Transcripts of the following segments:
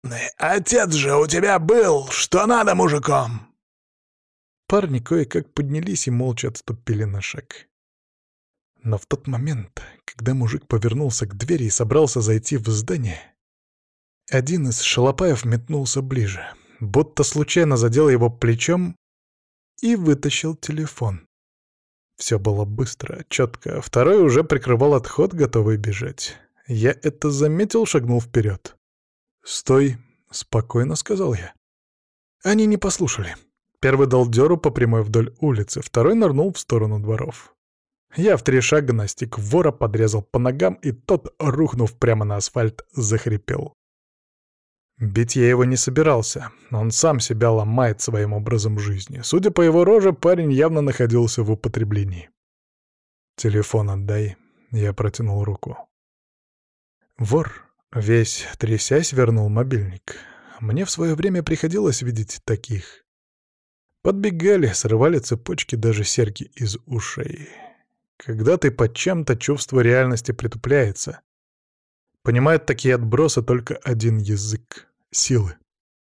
Отец же у тебя был, что надо мужиком!» Парни кое-как поднялись и молча отступили на шаг. Но в тот момент, когда мужик повернулся к двери и собрался зайти в здание, один из шалопаев метнулся ближе, будто случайно задел его плечом и вытащил телефон. Все было быстро, четко. Второй уже прикрывал отход, готовый бежать. Я это заметил, шагнул вперед. «Стой!» — спокойно сказал я. Они не послушали. Первый дал дёру по прямой вдоль улицы, второй нырнул в сторону дворов. Я в 3 шага настиг вора, подрезал по ногам, и тот, рухнув прямо на асфальт, захрипел. Бить я его не собирался, он сам себя ломает своим образом жизни. Судя по его роже, парень явно находился в употреблении. «Телефон отдай», — я протянул руку. Вор, весь трясясь, вернул мобильник. Мне в свое время приходилось видеть таких. Подбегали, срывали цепочки, даже серьги из ушей. Когда ты под чем-то, чувство реальности притупляется. Понимают такие отбросы только один язык — силы.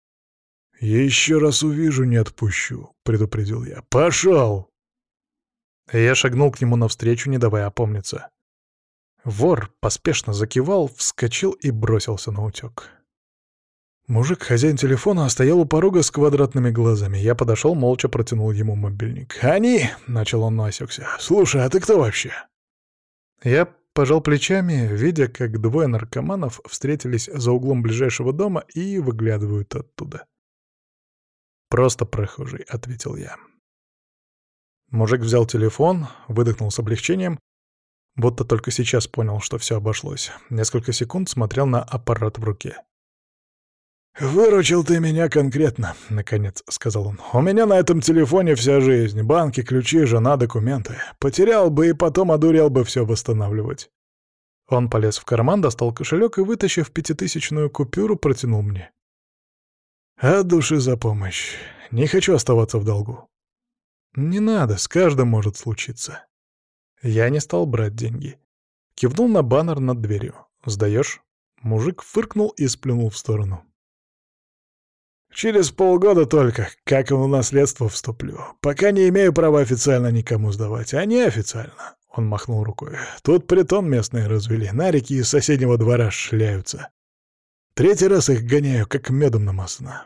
«Еще раз увижу, не отпущу», — предупредил я. «Пошел!» Я шагнул к нему навстречу, не давая опомниться. Вор поспешно закивал, вскочил и бросился на утек. Мужик, хозяин телефона, стоял у порога с квадратными глазами. Я подошел, молча протянул ему мобильник. «Они!» — начал он, но осекся. «Слушай, а ты кто вообще?» Я пожал плечами, видя, как 2 наркоманов встретились за углом ближайшего дома и выглядывают оттуда. «Просто прохожий», — ответил я. Мужик взял телефон, выдохнул с облегчением, будто только сейчас понял, что все обошлось. Несколько секунд смотрел на аппарат в руке. «Выручил ты меня конкретно», — наконец сказал он. «У меня на этом телефоне вся жизнь. Банки, ключи, жена, документы. Потерял бы и потом одурел бы все восстанавливать». Он полез в карман, достал кошелек и, вытащив 5000-ную купюру, протянул мне. «От души за помощь. Не хочу оставаться в долгу». «Не надо, с каждым может случиться». Я не стал брать деньги. Кивнул на баннер над дверью. «Сдаешь?» Мужик фыркнул и сплюнул в сторону. «Через полгода только, как в наследство вступлю. Пока не имею права официально никому сдавать, а неофициально». Он махнул рукой. «Тут притон местные развели, нарики из соседнего двора шляются. 3-й раз их гоняю, как медом намазано».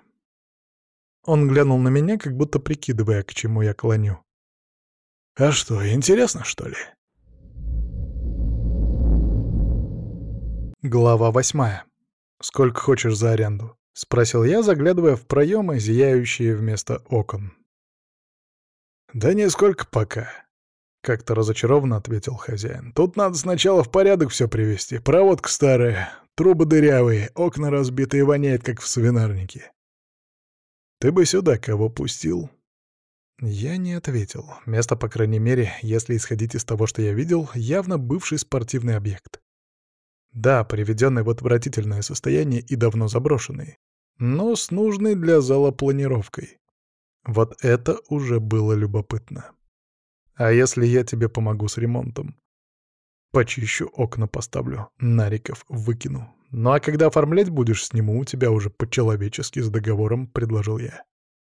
Он глянул на меня, как будто прикидывая, к чему я клоню. «А что, интересно, что ли?» Глава 8. «Сколько хочешь за аренду?» — спросил я, заглядывая в проемы, зияющие вместо окон. «Да нисколько пока», — как-то разочарованно ответил хозяин. «Тут надо сначала в порядок все привести. Проводка старая, трубы дырявые, окна разбитые, воняет, как в свинарнике. Ты бы сюда кого пустил?» Я не ответил. Место, по крайней мере, если исходить из того, что я видел, явно бывший спортивный объект. Да, приведенный в отвратительное состояние и давно заброшенный, но с нужной для зала планировкой. Вот это уже было любопытно. А если я тебе помогу с ремонтом? Почищу, окна поставлю, нариков выкину. Ну а когда оформлять будешь, сниму у тебя уже по-человечески с договором, предложил я.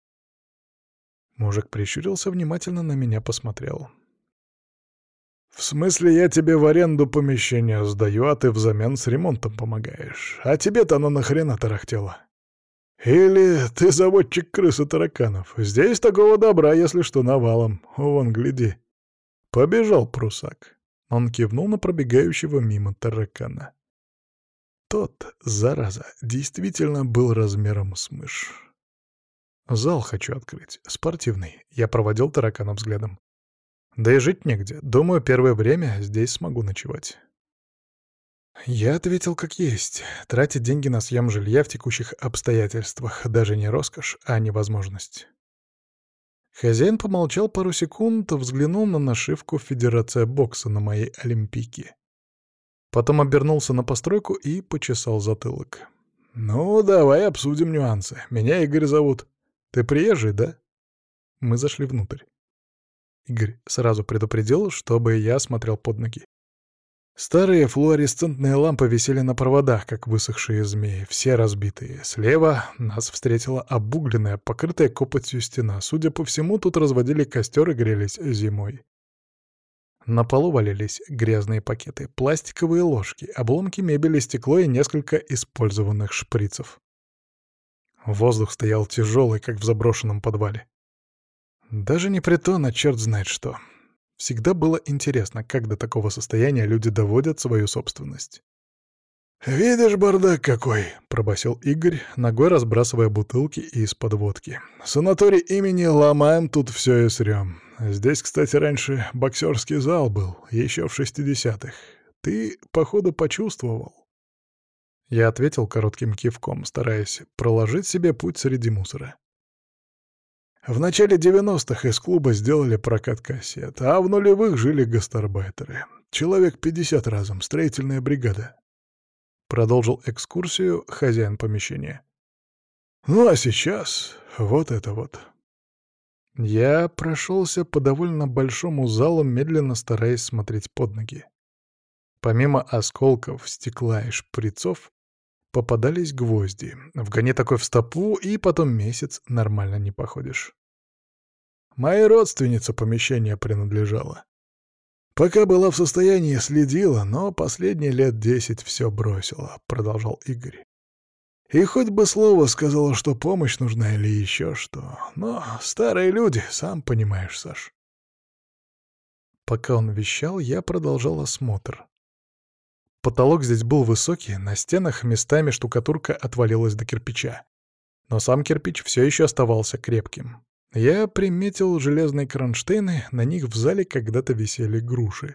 Мужик прищурился, внимательно на меня посмотрел. «В смысле, я тебе в аренду помещение сдаю, а ты взамен с ремонтом помогаешь? А тебе-то оно нахрена тарахтело? Или ты заводчик крыс и тараканов? Здесь такого добра, если что, навалом. Вон, гляди». Побежал прусак. Он кивнул на пробегающего мимо таракана. Тот, зараза, действительно был размером с мышь. «Зал хочу открыть. Спортивный». Я проводил таракана взглядом. Да и жить негде. Думаю, первое время здесь смогу ночевать. Я ответил как есть. Тратить деньги на съем жилья в текущих обстоятельствах даже не роскошь, а невозможность. Хозяин помолчал пару секунд, взглянул на нашивку «Федерация бокса» на моей олимпийке. Потом обернулся на постройку и почесал затылок. «Ну, давай обсудим нюансы. Меня Игорь зовут. Ты приезжий, да?» Мы зашли внутрь. Игорь сразу предупредил, чтобы я смотрел под ноги. Старые флуоресцентные лампы висели на проводах, как высохшие змеи, все разбитые. Слева нас встретила обугленная, покрытая копотью стена. Судя по всему, тут разводили костер и грелись зимой. На полу валялись грязные пакеты, пластиковые ложки, обломки мебели, стекло и несколько использованных шприцев. Воздух стоял тяжелый, как в заброшенном подвале. Даже не притон, а черт знает что. Всегда было интересно, как до такого состояния люди доводят свою собственность. «Видишь, бардак какой!» — пробасил Игорь, ногой разбрасывая бутылки из-под водки. «Санаторий имени ломаем, тут все и срём. Здесь, кстати, раньше боксерский зал был, еще в 60-х. Ты, походу, почувствовал?» Я ответил коротким кивком, стараясь проложить себе путь среди мусора. В начале 90-х из клуба сделали прокат кассет, а в нулевых жили гастарбайтеры. Человек 50 разом, строительная бригада. Продолжил экскурсию хозяин помещения. Ну а сейчас вот это вот. Я прошелся по довольно большому залу, медленно стараясь смотреть под ноги. Помимо осколков, стекла и шприцов, попадались гвозди. Вгони такой в стопу, и потом месяц нормально не походишь. Моей родственнице помещение принадлежало. Пока была в состоянии, следила, но последние лет 10 все бросила, — продолжал Игорь. И хоть бы слово сказала, что помощь нужна или еще что. Но старые люди, сам понимаешь, Саш. Пока он вещал, я продолжал осмотр. Потолок здесь был высокий, на стенах местами штукатурка отвалилась до кирпича. Но сам кирпич все еще оставался крепким. Я приметил железные кронштейны, на них в зале когда-то висели груши.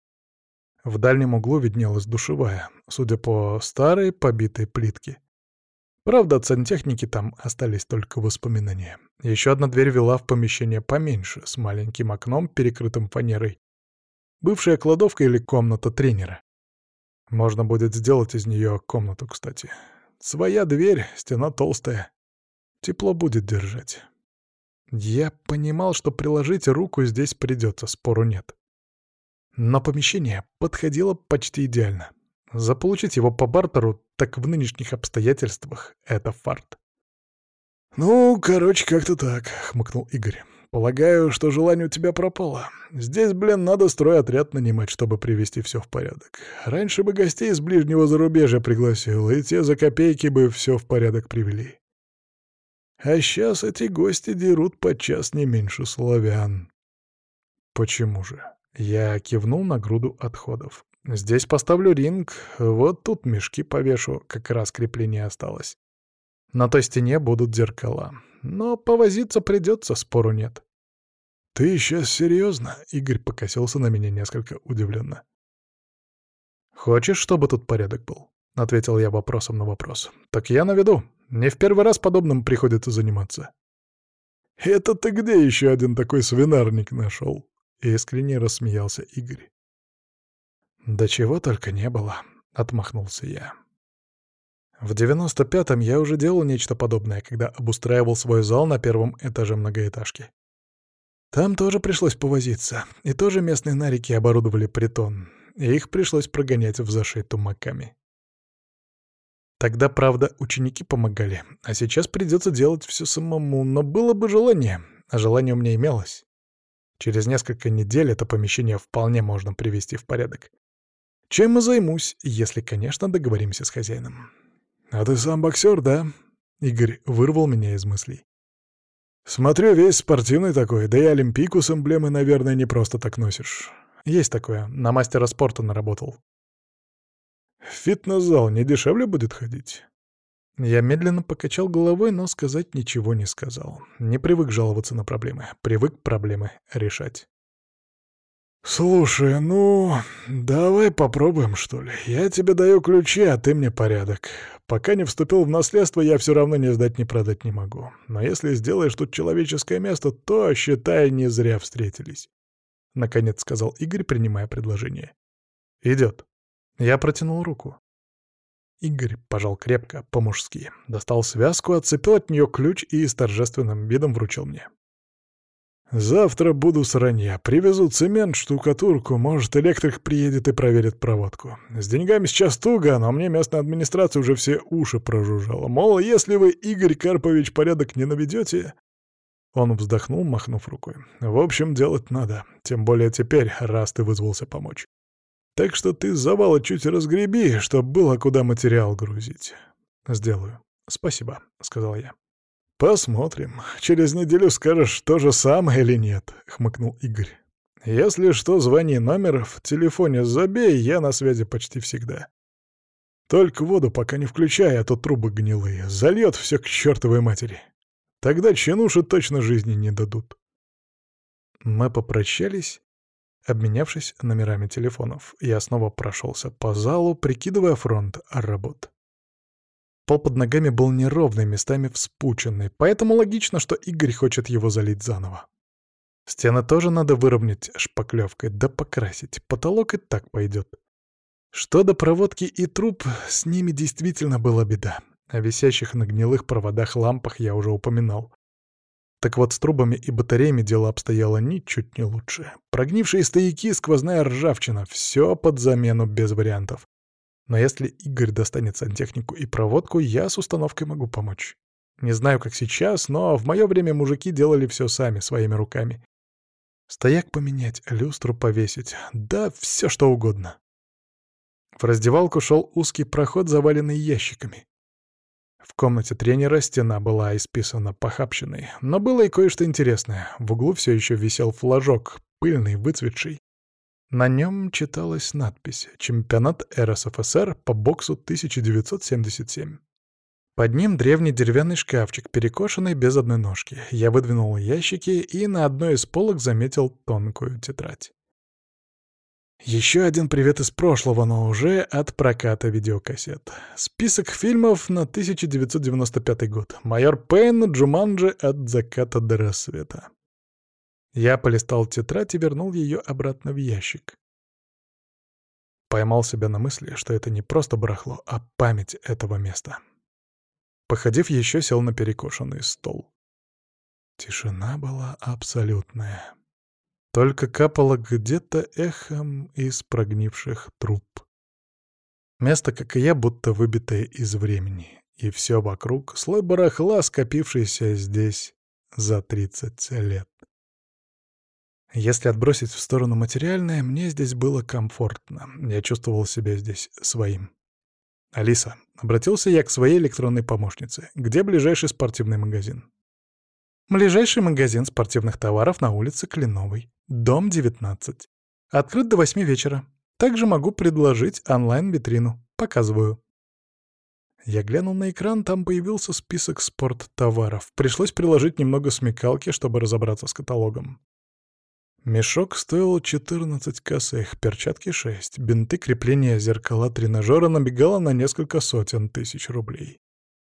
В дальнем углу виднелась душевая, судя по старой побитой плитке. Правда, от сантехники там остались только воспоминания. Еще одна дверь вела в помещение поменьше, с маленьким окном, перекрытым фанерой. Бывшая кладовка или комната тренера. Можно будет сделать из нее комнату, кстати. Своя дверь, стена толстая. Тепло будет держать. Я понимал, что приложить руку здесь придется, спору нет. Но помещение подходило почти идеально. Заполучить его по бартеру, так в нынешних обстоятельствах — это фарт. «Ну, короче, как-то так», — хмыкнул Игорь. «Полагаю, что желание у тебя пропало. Здесь, блин, надо стройотряд нанимать, чтобы привести все в порядок. Раньше бы гостей из ближнего зарубежья пригласил, и те за копейки бы все в порядок привели. А сейчас эти гости дерут подчас не меньше славян». Почему же? Я кивнул на груду отходов. Здесь поставлю ринг, вот тут мешки повешу, как раз крепление осталось. На той стене будут зеркала. Но повозиться придется, спору нет. «Ты сейчас серьезно?» — Игорь покосился на меня несколько удивленно. «Хочешь, чтобы тут порядок был?» — ответил я вопросом на вопрос. «Так я наведу. Не в первый раз подобным приходится заниматься». «Это ты где еще один такой свинарник нашел?» — искренне рассмеялся Игорь. «Да чего только не было», — отмахнулся я. В 95-м я уже делал нечто подобное, когда обустраивал свой зал на первом этаже многоэтажки. Там тоже пришлось повозиться, и тоже местные нарики оборудовали притон, и их пришлось прогонять в зашей тумаками. Тогда, правда, ученики помогали, а сейчас придется делать все самому, но было бы желание, а желание у меня имелось. Через несколько недель это помещение вполне можно привести в порядок. Чем и займусь, если, конечно, договоримся с хозяином. «А ты сам боксер, да?» Игорь вырвал меня из мыслей. «Смотрю, весь спортивный такой, да и олимпийку с эмблемой, наверное, не просто так носишь». Есть такое, на мастера спорта наработал. «В фитнес-зал не дешевле будет ходить?» Я медленно покачал головой, но сказать ничего не сказал. Не привык жаловаться на проблемы, привык проблемы решать. «Слушай, ну, давай попробуем, что ли. Я тебе даю ключи, а ты мне порядок. Пока не вступил в наследство, я все равно ни сдать, ни продать не могу. Но если сделаешь тут человеческое место, то, считай, не зря встретились», — наконец сказал Игорь, принимая предложение. «Идет». Я протянул руку. Игорь пожал крепко, по-мужски, достал связку, отцепил от нее ключ и с торжественным видом вручил мне. Завтра буду с ранья. Привезу цемент, штукатурку, может, электрик приедет и проверит проводку. С деньгами сейчас туго, но мне местная администрация уже все уши прожужжала. Мол, если вы, Игорь Карпович, порядок не наведете... Он вздохнул, махнув рукой. В общем, делать надо. Тем более теперь, раз ты вызвался помочь. Так что ты завалы чуть разгреби, чтоб было куда материал грузить. Сделаю. Спасибо, сказал я. «Посмотрим. Через неделю скажешь, то же самое или нет», — хмыкнул Игорь. «Если что, звони, номер в телефоне забей, я на связи почти всегда. Только воду пока не включай, а то трубы гнилые. Зальет все к чертовой матери. Тогда чинуши точно жизни не дадут». Мы попрощались, обменявшись номерами телефонов. Я снова прошелся по залу, прикидывая фронт работ. Пол под ногами был неровный, местами вспученный, поэтому логично, что Игорь хочет его залить заново. Стены тоже надо выровнять шпаклевкой, да покрасить, потолок и так пойдет. Что до проводки и труб, с ними действительно была беда. О висящих на гнилых проводах лампах я уже упоминал. Так вот, с трубами и батареями дело обстояло ничуть не лучше. Прогнившие стояки, сквозная ржавчина — все под замену без вариантов. Но если Игорь достанет сантехнику и проводку, я с установкой могу помочь. Не знаю, как сейчас, но в мое время мужики делали все сами, своими руками. Стояк поменять, люстру повесить, да все что угодно. В раздевалку шел узкий проход, заваленный ящиками. В комнате тренера стена была исписана похабщиной, но было и кое-что интересное. В углу все еще висел флажок, пыльный, выцветший. На нем читалась надпись «Чемпионат РСФСР по боксу 1977». Под ним древний деревянный шкафчик, перекошенный без одной ножки. Я выдвинул ящики и на одной из полок заметил тонкую тетрадь. Еще один привет из прошлого, но уже от проката видеокассет. Список фильмов на 1995 год. «Майор Пейн», «Джуманджи», «От заката до рассвета». Я полистал тетрадь и вернул ее обратно в ящик. Поймал себя на мысли, что это не просто барахло, а память этого места. Походив, еще сел на перекошенный стол. Тишина была абсолютная. Только капало где-то эхом из прогнивших труб. Место, как и я, будто выбитое из времени. И все вокруг — слой барахла, скопившийся здесь за 30 лет. Если отбросить в сторону материальное, мне здесь было комфортно. Я чувствовал себя здесь своим. «Алиса», — обратился я к своей электронной помощнице, — «где ближайший спортивный магазин?» «Ближайший магазин спортивных товаров на улице Кленовой, дом 19. Открыт до 8 вечера. Также могу предложить онлайн-витрину. Показываю». Я глянул на экран, там появился список спорттоваров. Пришлось приложить немного смекалки, чтобы разобраться с каталогом. Мешок стоил 14 косых, перчатки 6, бинты, крепления, зеркала, тренажера набегало на несколько сотен тысяч рублей.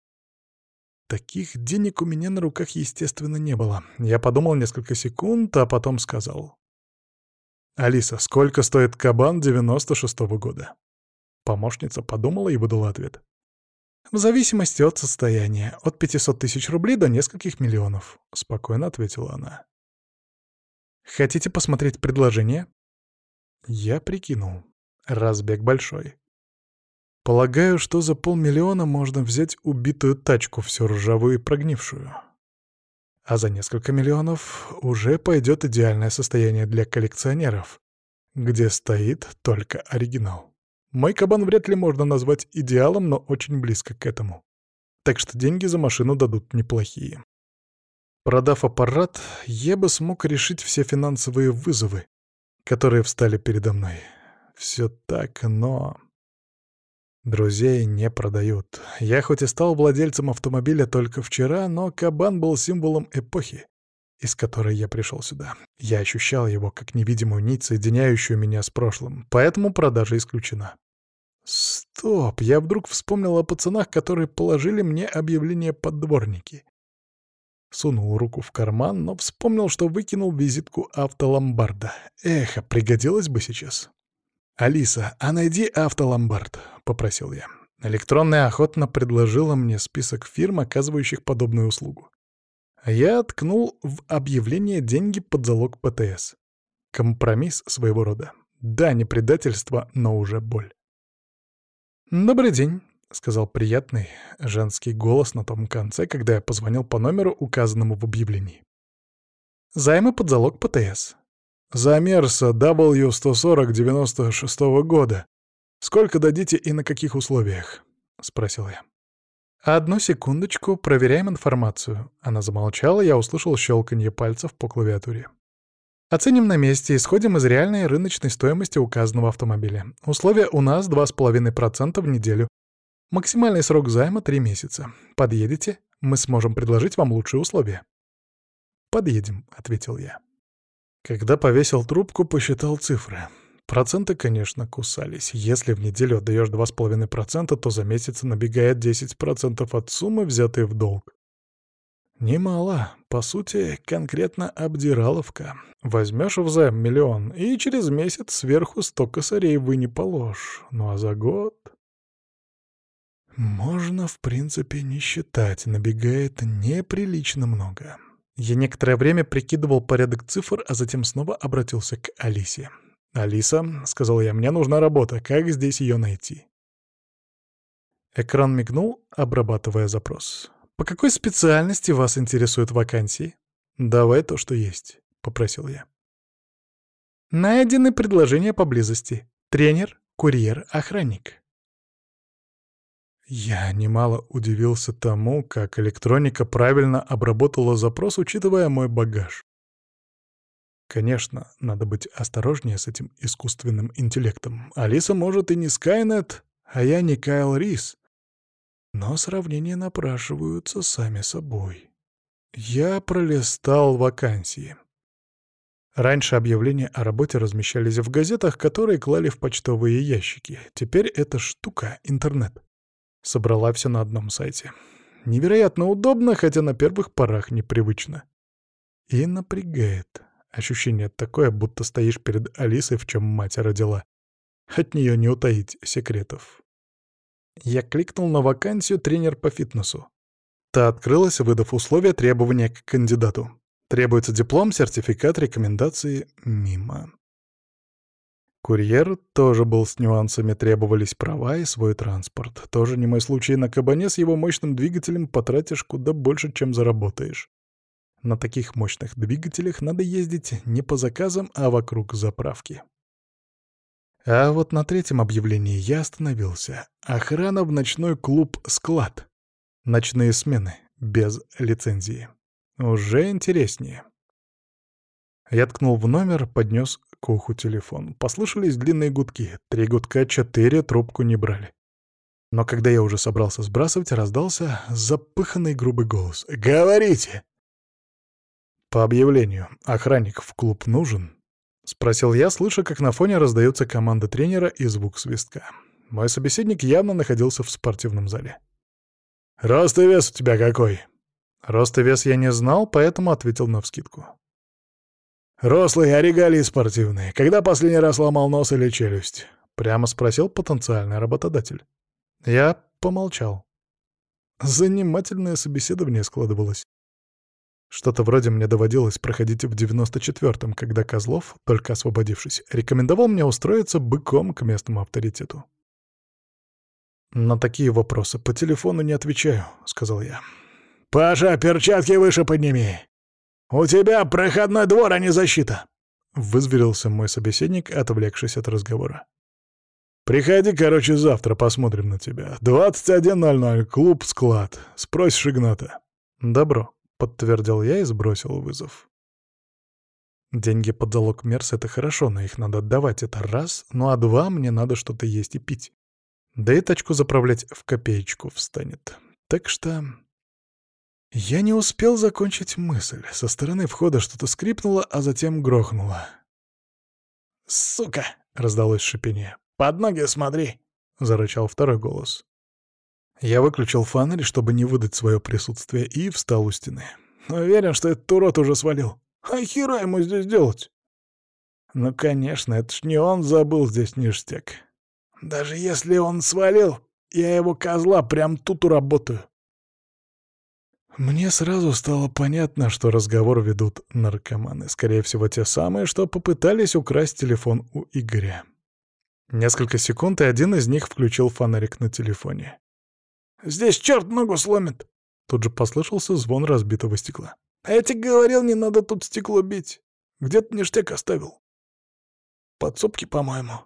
Таких денег у меня на руках, естественно, не было. Я подумал несколько секунд, а потом сказал: «Алиса, сколько стоит кабан 96-го года?» Помощница подумала и выдала ответ: «В зависимости от состояния, от 500 тысяч рублей до нескольких миллионов», — спокойно ответила она. «Хотите посмотреть предложение?» Я прикинул. Разбег большой. Полагаю, что за 500 000 можно взять убитую тачку, всю ржавую и прогнившую. А за несколько миллионов уже пойдет идеальное состояние для коллекционеров, где стоит только оригинал. Мой кабан вряд ли можно назвать идеалом, но очень близко к этому. Так что деньги за машину дадут неплохие. Продав аппарат, я бы смог решить все финансовые вызовы, которые встали передо мной. Все так, но... Друзей не продают. Я хоть и стал владельцем автомобиля только вчера, но кабан был символом эпохи, из которой я пришел сюда. Я ощущал его как невидимую нить, соединяющую меня с прошлым, поэтому продажа исключена. Стоп, я вдруг вспомнил о пацанах, которые положили мне объявление под дворники. Сунул руку в карман, но вспомнил, что выкинул визитку автоломбарда. Эх, а пригодилось бы сейчас. «Алиса, а найди автоломбард», — попросил я. Электронная охотно предложила мне список фирм, оказывающих подобную услугу. Я ткнул в объявление деньги под залог ПТС. Компромисс своего рода. Да, не предательство, но уже боль. «Добрый день», — сказал приятный женский голос на том конце, когда я позвонил по номеру, указанному в объявлении. «Займы под залог ПТС». «Замерса W140 96-го года. Сколько дадите и на каких условиях?» — спросил я. «Одну секундочку, проверяем информацию». Она замолчала, я услышал щелканье пальцев по клавиатуре. «Оценим на месте, исходим из реальной рыночной стоимости указанного автомобиля. Условия у нас 2,5% в неделю. Максимальный срок займа — 3 месяца. Подъедете? Мы сможем предложить вам лучшие условия». «Подъедем», — ответил я. Когда повесил трубку, посчитал цифры. Проценты, конечно, кусались. Если в неделю отдаешь 2,5%, то за месяц набегает 10% от суммы, взятой в долг. Немало. По сути, конкретно обдираловка. Возьмешь взайм 1 000 000, и через месяц сверху 100 косарей вы не положь. Ну а за год... Можно, в принципе, не считать. Набегает неприлично много. Я некоторое время прикидывал порядок цифр, а затем снова обратился к Алисе. «Алиса», — сказал я, — «мне нужна работа. Как здесь ее найти?» Экран мигнул, обрабатывая запрос. «По какой специальности вас интересуют вакансии?» «Давай то, что есть», — попросил я. «Найдены предложения поблизости. Тренер, курьер, охранник». Я немало удивился тому, как электроника правильно обработала запрос, учитывая мой багаж. Конечно, надо быть осторожнее с этим искусственным интеллектом. Алиса, может, и не Скайнет, а я не Кайл Рис. Но сравнения напрашиваются сами собой. Я пролистал вакансии. Раньше объявления о работе размещались в газетах, которые клали в почтовые ящики. Теперь эта штука — интернет. Собрала все на одном сайте. Невероятно удобно, хотя на первых порах непривычно. И напрягает. Ощущение такое, будто стоишь перед Алисой, в чем мать родила. От нее не утаить секретов. Я кликнул на вакансию «Тренер по фитнесу». Та открылась, выдав условия требования к кандидату. Требуется диплом, сертификат, рекомендации. Мимо. Курьер тоже был с нюансами, требовались права и свой транспорт. Тоже не мой случай, на кабане с его мощным двигателем потратишь куда больше, чем заработаешь. На таких мощных двигателях надо ездить не по заказам, а вокруг заправки. А вот на третьем объявлении я остановился. Охрана в ночной клуб «Склад». Ночные смены, без лицензии. Уже интереснее. Я ткнул в номер, поднес к уху телефон. Послышались длинные гудки. 3 гудка, 4, трубку не брали. Но когда я уже собрался сбрасывать, раздался запыханный грубый голос. «Говорите!» «По объявлению. Охранник в клуб нужен?» — спросил я, слыша, как на фоне раздается команда тренера и звук свистка. Мой собеседник явно находился в спортивном зале. «Рост и вес у тебя какой?» Рост и вес я не знал, поэтому ответил навскидку. «Рослый, а регалии спортивные. Когда последний раз ломал нос или челюсть?» — прямо спросил потенциальный работодатель. Я помолчал. Занимательное собеседование складывалось. Что-то вроде мне доводилось проходить в 94-м, когда Козлов, только освободившись, рекомендовал мне устроиться быком к местному авторитету. «На такие вопросы по телефону не отвечаю», — сказал я. «Паша, перчатки выше подними! У тебя проходной двор, а не защита!» — вызверился мой собеседник, отвлекшись от разговора. «Приходи, короче, завтра, посмотрим на тебя. 21:00, клуб «Склад». Спросишь Игната». «Добро», — подтвердил я и сбросил вызов. Деньги под залог Мерс — это хорошо, но их надо отдавать, это раз, ну а два — мне надо что-то есть и пить. Да и тачку заправлять в копеечку встанет. Так что... Я не успел закончить мысль. Со стороны входа что-то скрипнуло, а затем грохнуло. «Сука!» — раздалось шипение. «Под ноги смотри!» — зарычал второй голос. Я выключил фонарь, чтобы не выдать свое присутствие, и встал у стены. Уверен, что этот урод уже свалил. А хера ему здесь делать? Ну, конечно, это ж не он забыл здесь ништяк. Даже если он свалил, я его козла прям тут уработаю. Мне сразу стало понятно, что разговор ведут наркоманы. Скорее всего, те самые, что попытались украсть телефон у Игоря. Несколько секунд, и один из них включил фонарик на телефоне. «Здесь черт ногу сломит!» Тут же послышался звон разбитого стекла. «А я тебе говорил, не надо тут стекло бить. Где ты ништяк оставил?» «Подсобки, по-моему».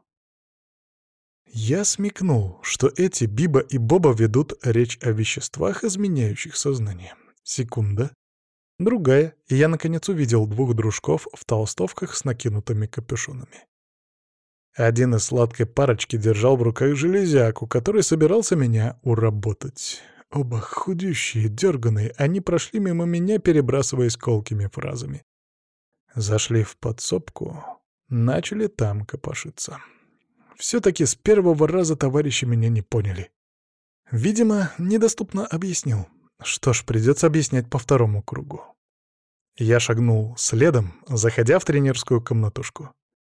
Я смекнул, что эти Биба и Боба ведут речь о веществах, изменяющих сознание. Секунда. Другая, и я наконец увидел двух дружков в толстовках с накинутыми капюшонами. Один из сладкой парочки держал в руках железяку, который собирался меня уработать. Оба худющие, дерганые, они прошли мимо меня, перебрасываясь колкими фразами. Зашли в подсобку, начали там копошиться. Все-таки с первого раза товарищи меня не поняли. Видимо, недоступно объяснил. Что ж, придется объяснять по второму кругу. Я шагнул следом, заходя в тренерскую комнатушку.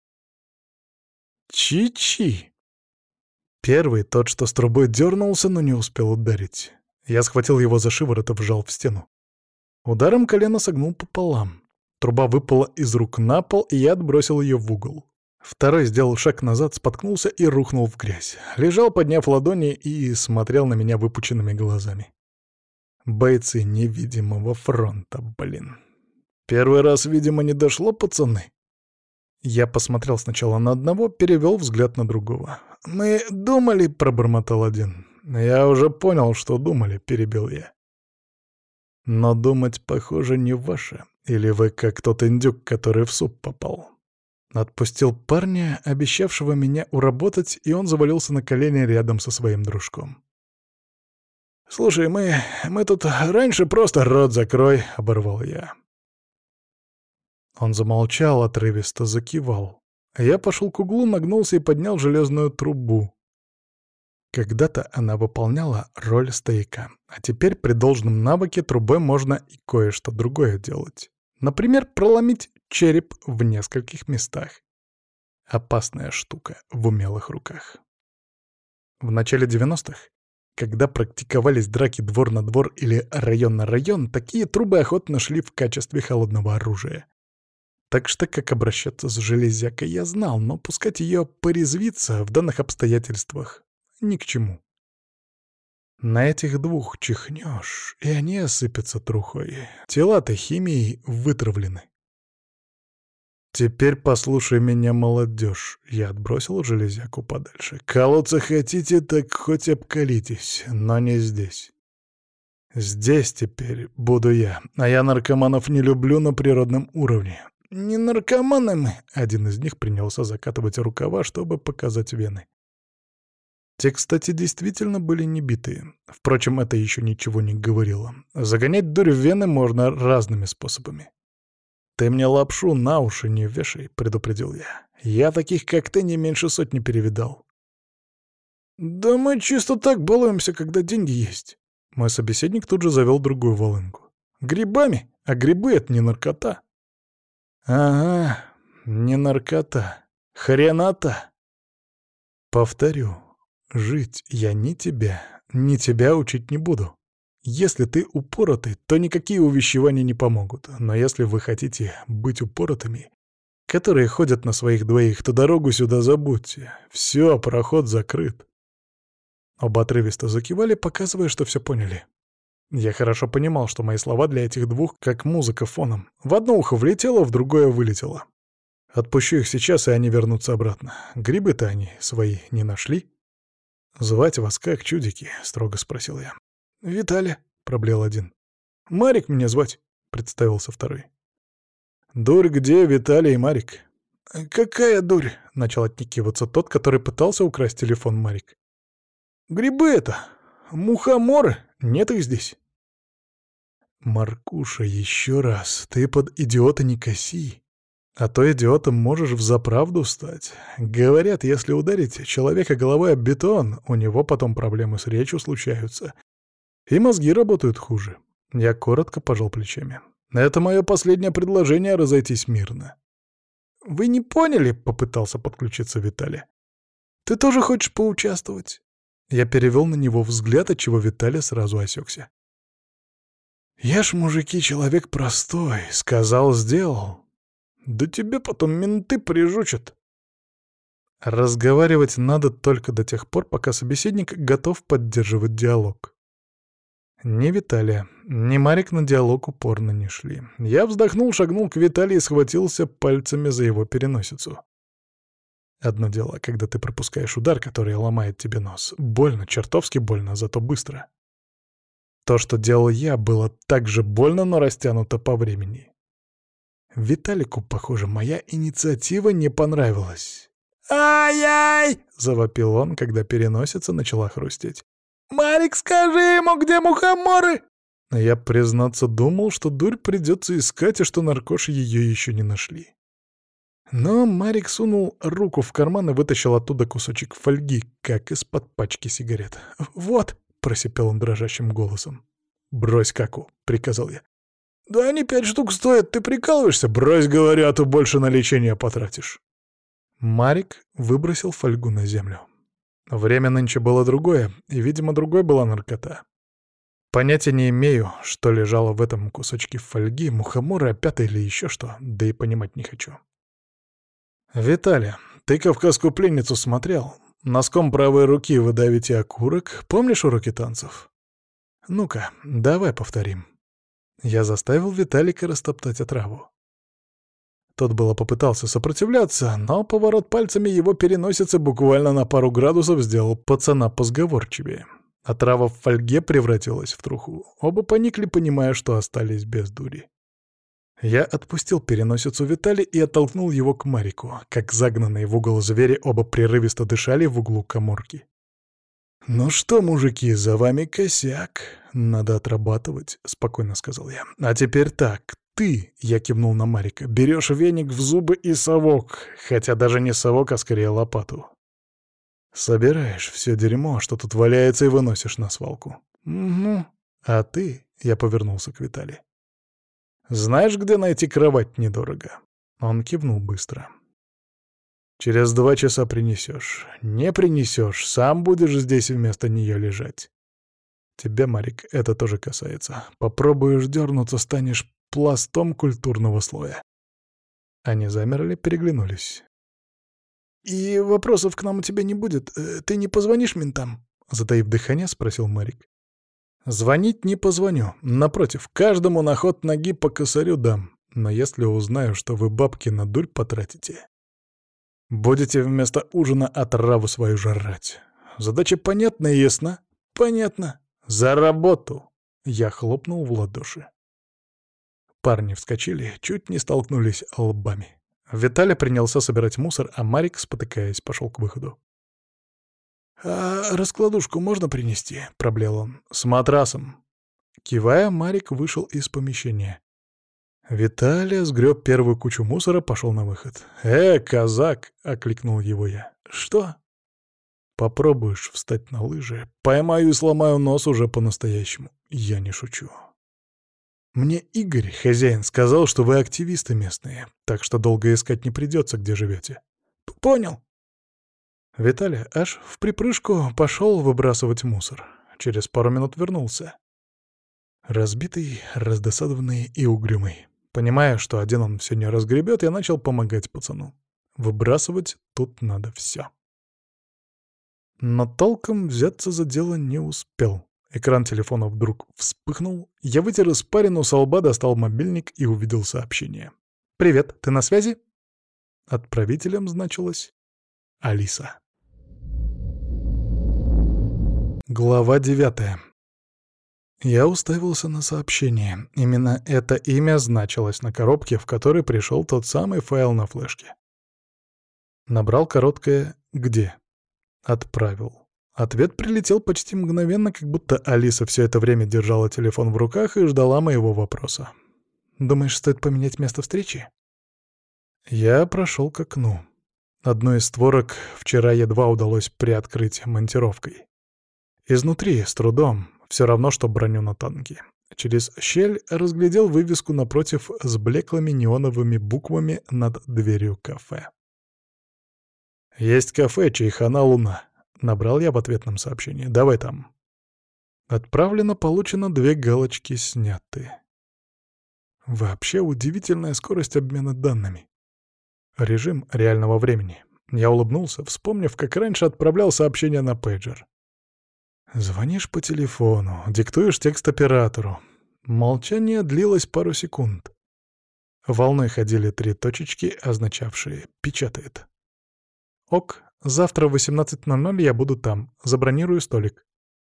Чи-чи! Первый, тот, что с трубой дернулся, но не успел ударить. Я схватил его за шиворот и вжал в стену. Ударом колено согнул пополам. Труба выпала из рук на пол, и я отбросил ее в угол. Второй сделал шаг назад, споткнулся и рухнул в грязь. Лежал, подняв ладони, и смотрел на меня выпученными глазами. Бойцы невидимого фронта, блин. Первый раз, видимо, не дошло, пацаны. Я посмотрел сначала на одного, перевел взгляд на другого. «Мы думали», — пробормотал один. «Я уже понял, что думали», — перебил я. «Но думать, похоже, не ваше. Или вы как тот индюк, который в суп попал». Отпустил парня, обещавшего меня уработать, и он завалился на колени рядом со своим дружком. «Слушай, мы тут раньше просто рот закрой», — оборвал я. Он замолчал, отрывисто закивал. Я пошел к углу, нагнулся и поднял железную трубу. Когда-то она выполняла роль стояка, а теперь при должном навыке трубой можно и кое-что другое делать. Например, проломить череп в нескольких местах. Опасная штука в умелых руках. В начале 90-х, когда практиковались драки двор на двор или район на район, такие трубы охотно шли в качестве холодного оружия. Так что как обращаться с железякой я знал, но пускать ее порезвиться в данных обстоятельствах ни к чему. На этих двух чихнешь, и они осыпятся трухой. Тела-то химией вытравлены. «Теперь послушай меня, молодежь», — я отбросил железяку подальше. «Колоться хотите, так хоть обкалитесь, но не здесь. Здесь теперь буду я, а я наркоманов не люблю на природном уровне». «Не наркоманы мы», — один из них принялся закатывать рукава, чтобы показать вены. Те, кстати, действительно были не битые. Впрочем, это еще ничего не говорило. Загонять дурь в вены можно разными способами. «Ты мне лапшу на уши не вешай», — предупредил я. «Я таких, как ты, не меньше сотни перевидал». «Да мы чисто так балуемся, когда деньги есть». Мой собеседник тут же завел другую волынку. «Грибами? А грибы — это не наркота». «Ага, не наркота. Хренота». «Повторю, жить я ни тебя учить не буду. Если ты упоротый, то никакие увещевания не помогут. Но если вы хотите быть упоротыми, которые ходят на своих двоих, то дорогу сюда забудьте. Все, проход закрыт». Оба отрывисто закивали, показывая, что все поняли. Я хорошо понимал, что мои слова для этих двух как музыка фоном. В одно ухо влетело, в другое вылетело. Отпущу их сейчас, и они вернутся обратно. Грибы-то они свои не нашли. «Звать вас как, чудики?» — строго спросил я. «Виталя», — проблеял один. «Марик меня звать», — представился второй. «Дурь где, Виталий и Марик?» «Какая дурь?» — начал отникиваться тот, который пытался украсть телефон Марик. «Грибы это! Мухоморы! Нет их здесь!» «Маркуша, еще раз, ты под идиота не коси, а то идиотом можешь взаправду стать. Говорят, если ударить человека головой об бетон, у него потом проблемы с речью случаются. И мозги работают хуже». Я коротко пожал плечами. «Это мое последнее предложение — разойтись мирно». «Вы не поняли?» — попытался подключиться Виталий. «Ты тоже хочешь поучаствовать?» Я перевел на него взгляд, отчего Виталий сразу осекся. Я ж, мужики, человек простой. Сказал — сделал. Да тебе потом менты прижучат. Разговаривать надо только до тех пор, пока собеседник готов поддерживать диалог. Ни Виталия, ни Марик на диалог упорно не шли. Я вздохнул, шагнул к Виталию и схватился пальцами за его переносицу. Одно дело, когда ты пропускаешь удар, который ломает тебе нос. Больно, чертовски больно, зато быстро. То, что делал я, было так же больно, но растянуто по времени. Виталику, похоже, моя инициатива не понравилась. «Ай-яй!» — завопил он, когда переносица начала хрустеть. «Марик, скажи ему, где мухоморы!» Я, признаться, думал, что дурь придется искать, и что наркоши ее еще не нашли. Но Марик сунул руку в карман и вытащил оттуда кусочек фольги, как из-под пачки сигарет. «Вот!» — просипел он дрожащим голосом. «Брось каку!» — приказал я. «Да они 5 штук стоят, ты прикалываешься? Брось, говорю, а то больше на лечение потратишь». Марик выбросил фольгу на землю. Время нынче было другое, и, видимо, другой была наркота. Понятия не имею, что лежало в этом кусочке фольги, мухоморы, опята или еще что, да и понимать не хочу. «Виталий, ты «Кавказскую пленницу» смотрел? Носком правой руки вы давите окурок. Помнишь уроки танцев? Ну-ка, давай повторим». Я заставил Виталика растоптать отраву. Тот было попытался сопротивляться, но поворот пальцами его переносицы буквально на пару градусов сделал пацана позговорчивее. Отрава в фольге превратилась в труху. Оба поникли, понимая, что остались без дури. Я отпустил переносицу Виталия и оттолкнул его к Марику. Как загнанные в угол звери, оба прерывисто дышали в углу каморки. «Ну что, мужики, за вами косяк. Надо отрабатывать», — спокойно сказал я. «А теперь так. Ты, — я кивнул на Марика, — берешь веник в зубы и совок, хотя даже не совок, а скорее лопату. Собираешь все дерьмо, что тут валяется, и выносишь на свалку». «Угу. А ты, — я повернулся к Виталию, — знаешь, где найти кровать недорого?» Он кивнул быстро. «Через 2 часа принесешь. Не принесешь, сам будешь здесь вместо нее лежать. Тебя, Марик, это тоже касается. Попробуешь дернуться, станешь пластом культурного слоя». Они замерли, переглянулись. «И вопросов к нам у тебя не будет? Ты не позвонишь ментам?» — затаив дыхание, спросил Марик. «Звонить не позвоню. Напротив, каждому на ход ноги по косарю дам. Но если узнаю, что вы бабки на дурь потратите, будете вместо ужина отраву свою жрать. Задача понятна и ясна?» «Понятно. За работу!» Я хлопнул в ладоши. Парни вскочили, чуть не столкнулись лбами. Виталий принялся собирать мусор, а Марик, спотыкаясь, пошел к выходу. «А раскладушку можно принести?» — проблеял он. «С матрасом». Кивая, Марик вышел из помещения. Виталий сгреб первую кучу мусора, пошел на выход. Казак!» — окликнул его я. «Что?» «Попробуешь встать на лыжи, поймаю и сломаю нос уже по-настоящему. Я не шучу. Мне Игорь, хозяин, сказал, что вы активисты местные, так что долго искать не придется, где живете». «Понял». Виталий аж в припрыжку пошел выбрасывать мусор. Через пару минут вернулся. Разбитый, раздосадованный и угрюмый. Понимая, что один он все не разгребет, я начал помогать пацану. Выбрасывать тут надо все. Но толком взяться за дело не успел. Экран телефона вдруг вспыхнул. Я вытер испарину со лба, достал мобильник и увидел сообщение. «Привет, ты на связи?» Отправителем значилась Алиса. Глава 9. Я уставился на сообщение. Именно это имя значилось на коробке, в которой пришел тот самый файл на флешке. Набрал короткое «Где?». Отправил. Ответ прилетел почти мгновенно, как будто Алиса все это время держала телефон в руках и ждала моего вопроса. «Думаешь, стоит поменять место встречи?» Я прошел к окну. Одну из створок вчера едва удалось приоткрыть монтировкой. Изнутри, с трудом, все равно, что броню на танке. Через щель разглядел вывеску напротив с блеклыми неоновыми буквами над дверью кафе. «Есть кафе, чайхана Луна», — набрал я в ответном сообщении. «Давай там». Отправлено, получено, 2 галочки сняты. Вообще удивительная скорость обмена данными. Режим реального времени. Я улыбнулся, вспомнив, как раньше отправлял сообщения на пейджер. Звонишь по телефону, диктуешь текст оператору. Молчание длилось пару секунд. Волной ходили 3 точечки, означавшие «печатает». «Ок, завтра в 18:00 я буду там. Забронирую столик».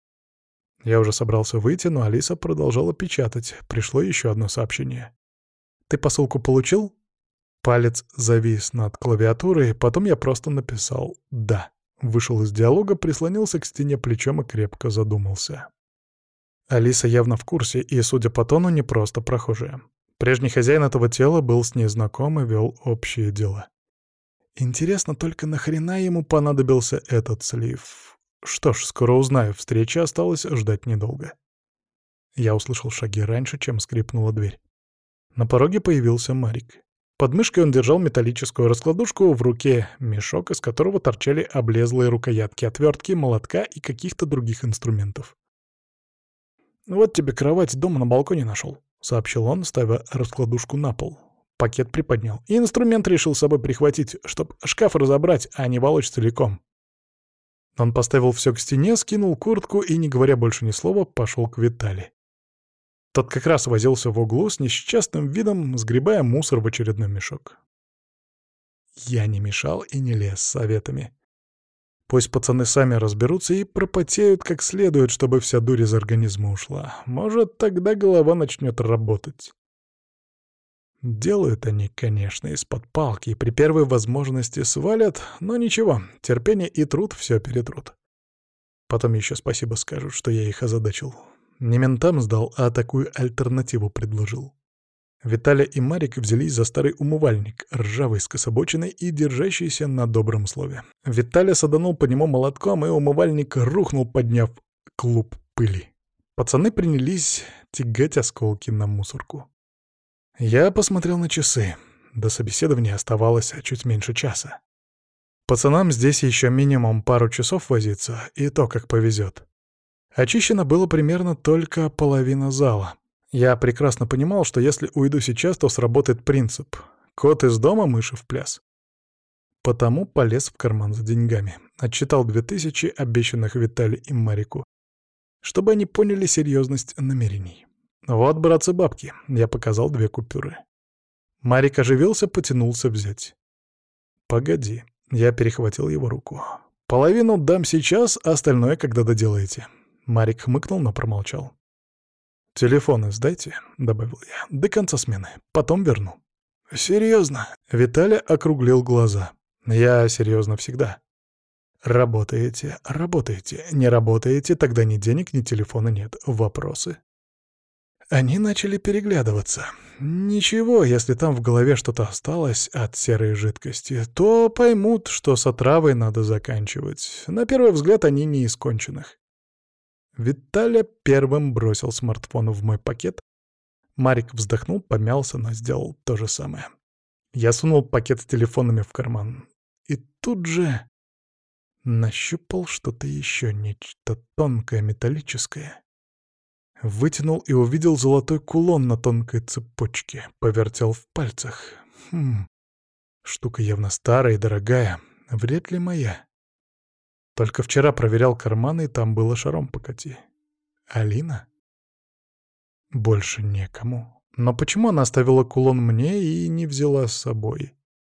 Я уже собрался выйти, но Алиса продолжала печатать. Пришло еще одно сообщение. «Ты посылку получил?» Палец завис над клавиатурой, потом я просто написал «да». Вышел из диалога, прислонился к стене плечом и крепко задумался. Алиса явно в курсе и, судя по тону, не просто прохожая. Прежний хозяин этого тела был с ней знаком и вел общие дела. Интересно только, нахрена ему понадобился этот слив? Что ж, скоро узнаю, встреча осталось ждать недолго. Я услышал шаги раньше, чем скрипнула дверь. На пороге появился Марик. Под мышкой он держал металлическую раскладушку, в руке мешок, из которого торчали облезлые рукоятки, отвертки, молотка и каких-то других инструментов. «Вот тебе кровать дома на балконе нашел», — сообщил он, ставя раскладушку на пол. Пакет приподнял. И инструмент решил с собой прихватить, чтоб шкаф разобрать, а не волочь целиком. Он поставил все к стене, скинул куртку и, не говоря больше ни слова, пошел к Витали. Тот как раз возился в углу с несчастным видом, сгребая мусор в очередной мешок. Я не мешал и не лез с советами. Пусть пацаны сами разберутся и пропотеют как следует, чтобы вся дурь из организма ушла. Может, тогда голова начнет работать. Делают они, конечно, из-под палки и при первой возможности свалят, но ничего, терпение и труд все перетрут. Потом еще спасибо скажут, что я их озадачил. Не ментам сдал, а такую альтернативу предложил. Виталя и Марик взялись за старый умывальник, ржавый, скособоченный и держащийся на добром слове. Виталя саданул по нему молотком, и умывальник рухнул, подняв клуб пыли. Пацаны принялись тягать осколки на мусорку. Я посмотрел на часы. До собеседования оставалось чуть меньше часа. Пацанам здесь еще минимум пару часов возиться, и то как повезет. Очищено было примерно только половина зала. Я прекрасно понимал, что если уйду сейчас, то сработает принцип «кот из дома, мыши в пляс». Потому полез в карман за деньгами. Отчитал 2000, обещанных Виталию и Марику, чтобы они поняли серьезность намерений. «Вот, братцы, бабки», — я показал 2 купюры. Марик оживился, потянулся взять. «Погоди», — я перехватил его руку. «Половину дам сейчас, а остальное, когда доделаете». Марик хмыкнул, но промолчал. «Телефоны сдайте», — добавил я, — «до конца смены. Потом верну». «Серьезно?» — Виталя округлил глаза. «Я серьезно всегда». «Работаете, работаете. Не работаете, тогда ни денег, ни телефона нет. Вопросы?» Они начали переглядываться. Ничего, если там в голове что-то осталось от серой жидкости, то поймут, что с отравой надо заканчивать. На первый взгляд они не из конченых. Виталя первым бросил смартфон в мой пакет. Марик вздохнул, помялся, но сделал то же самое. Я сунул пакет с телефонами в карман. И тут же нащупал что-то еще, нечто тонкое, металлическое. Вытянул и увидел золотой кулон на тонкой цепочке. Повертел в пальцах. Штука явно старая и дорогая. Вряд ли моя. Только вчера проверял карманы, и там было шаром покати. Алина? Больше некому. Но почему она оставила кулон мне и не взяла с собой?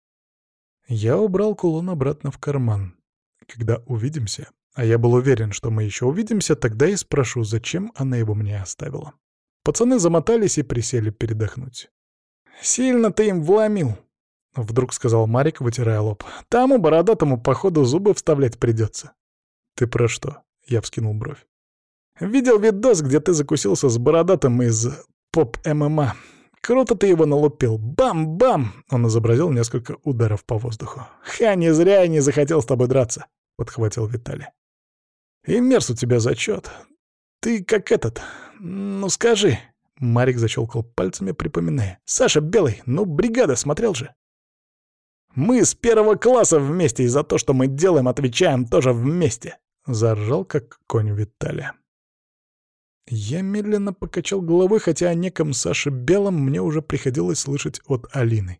Я убрал кулон обратно в карман. Когда увидимся, а я был уверен, что мы еще увидимся, тогда и спрошу, зачем она его мне оставила. Пацаны замотались и присели передохнуть. «Сильно ты им вломил», — вдруг сказал Марик, вытирая лоб. «Тому бородатому, походу, зубы вставлять придется». «Ты про что?» — я вскинул бровь. «Видел видос, где ты закусился с бородатым из поп-ММА. Круто ты его налупил. Бам-бам!» Он изобразил несколько ударов по воздуху. «Ха, не зря я не захотел с тобой драться», — подхватил Виталий. «И мерз у тебя зачет. Ты как этот. Ну скажи». Марик защелкал пальцами, припоминая. «Саша Белый, ну бригада, смотрел же?» «Мы с 1 класса вместе, и за то, что мы делаем, отвечаем тоже вместе», — заржал, как конь Виталия. Я медленно покачал головой, хотя о неком Саше Белом мне уже приходилось слышать от Алины.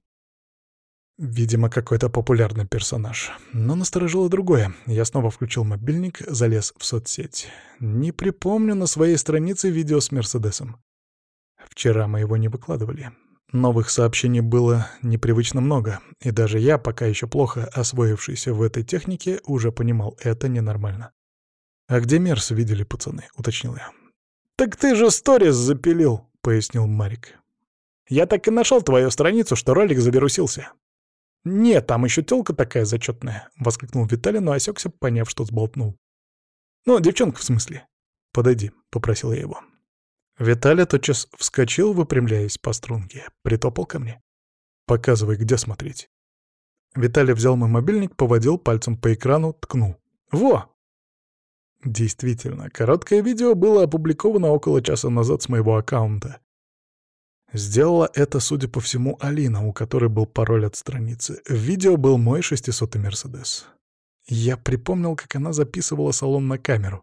Видимо, какой-то популярный персонаж. Но насторожило другое. Я снова включил мобильник, залез в соцсеть. Не припомню на своей странице видео с Мерседесом. Вчера мы его не выкладывали. Новых сообщений было непривычно много, и даже я, пока еще плохо освоившийся в этой технике, уже понимал, это ненормально. «А где Мерс видели пацаны?» — уточнил я. «Так ты же сторис запилил», — пояснил Марик. «Я так и нашел твою страницу, что ролик завирусился». «Нет, там еще тёлка такая зачетная», — воскликнул Виталий, но осекся, поняв, что сболтнул. «Ну, девчонка в смысле». «Подойди», — попросил я его. Виталий тотчас вскочил, выпрямляясь по струнке, притопал ко мне. «Показывай, где смотреть». Виталий взял мой мобильник, поводил пальцем по экрану, ткнул. «Во!» Действительно, короткое видео было опубликовано около часа назад с моего аккаунта. Сделала это, судя по всему, Алина, у которой был пароль от страницы. В видео был мой 600-й Мерседес. Я припомнил, как она записывала салон на камеру.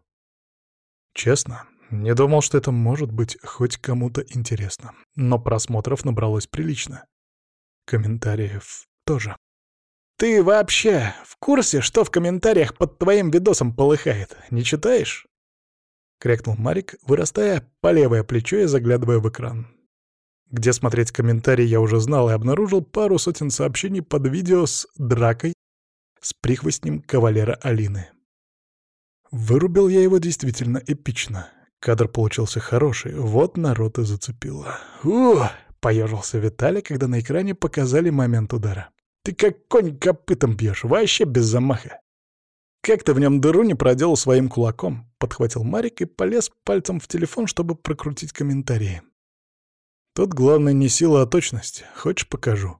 Честно, не думал, что это может быть хоть кому-то интересно. Но просмотров набралось прилично. Комментариев тоже. «Ты вообще в курсе, что в комментариях под твоим видосом полыхает? Не читаешь?» — крякнул Марик, вырастая по левое плечо и заглядывая в экран. Где смотреть комментарии я уже знал и обнаружил пару сотен сообщений под видео с дракой с прихвостнем кавалера Алины. Вырубил я его действительно эпично. Кадр получился хороший, вот народ и зацепило. Поежился Виталий, когда на экране показали момент удара. «Ты как конь копытом бьешь, вообще без замаха!» «Как ты в нем дыру не проделал своим кулаком?» — подхватил Марик и полез пальцем в телефон, чтобы прокрутить комментарии. «Тут главное не сила, а точность. Хочешь, покажу?»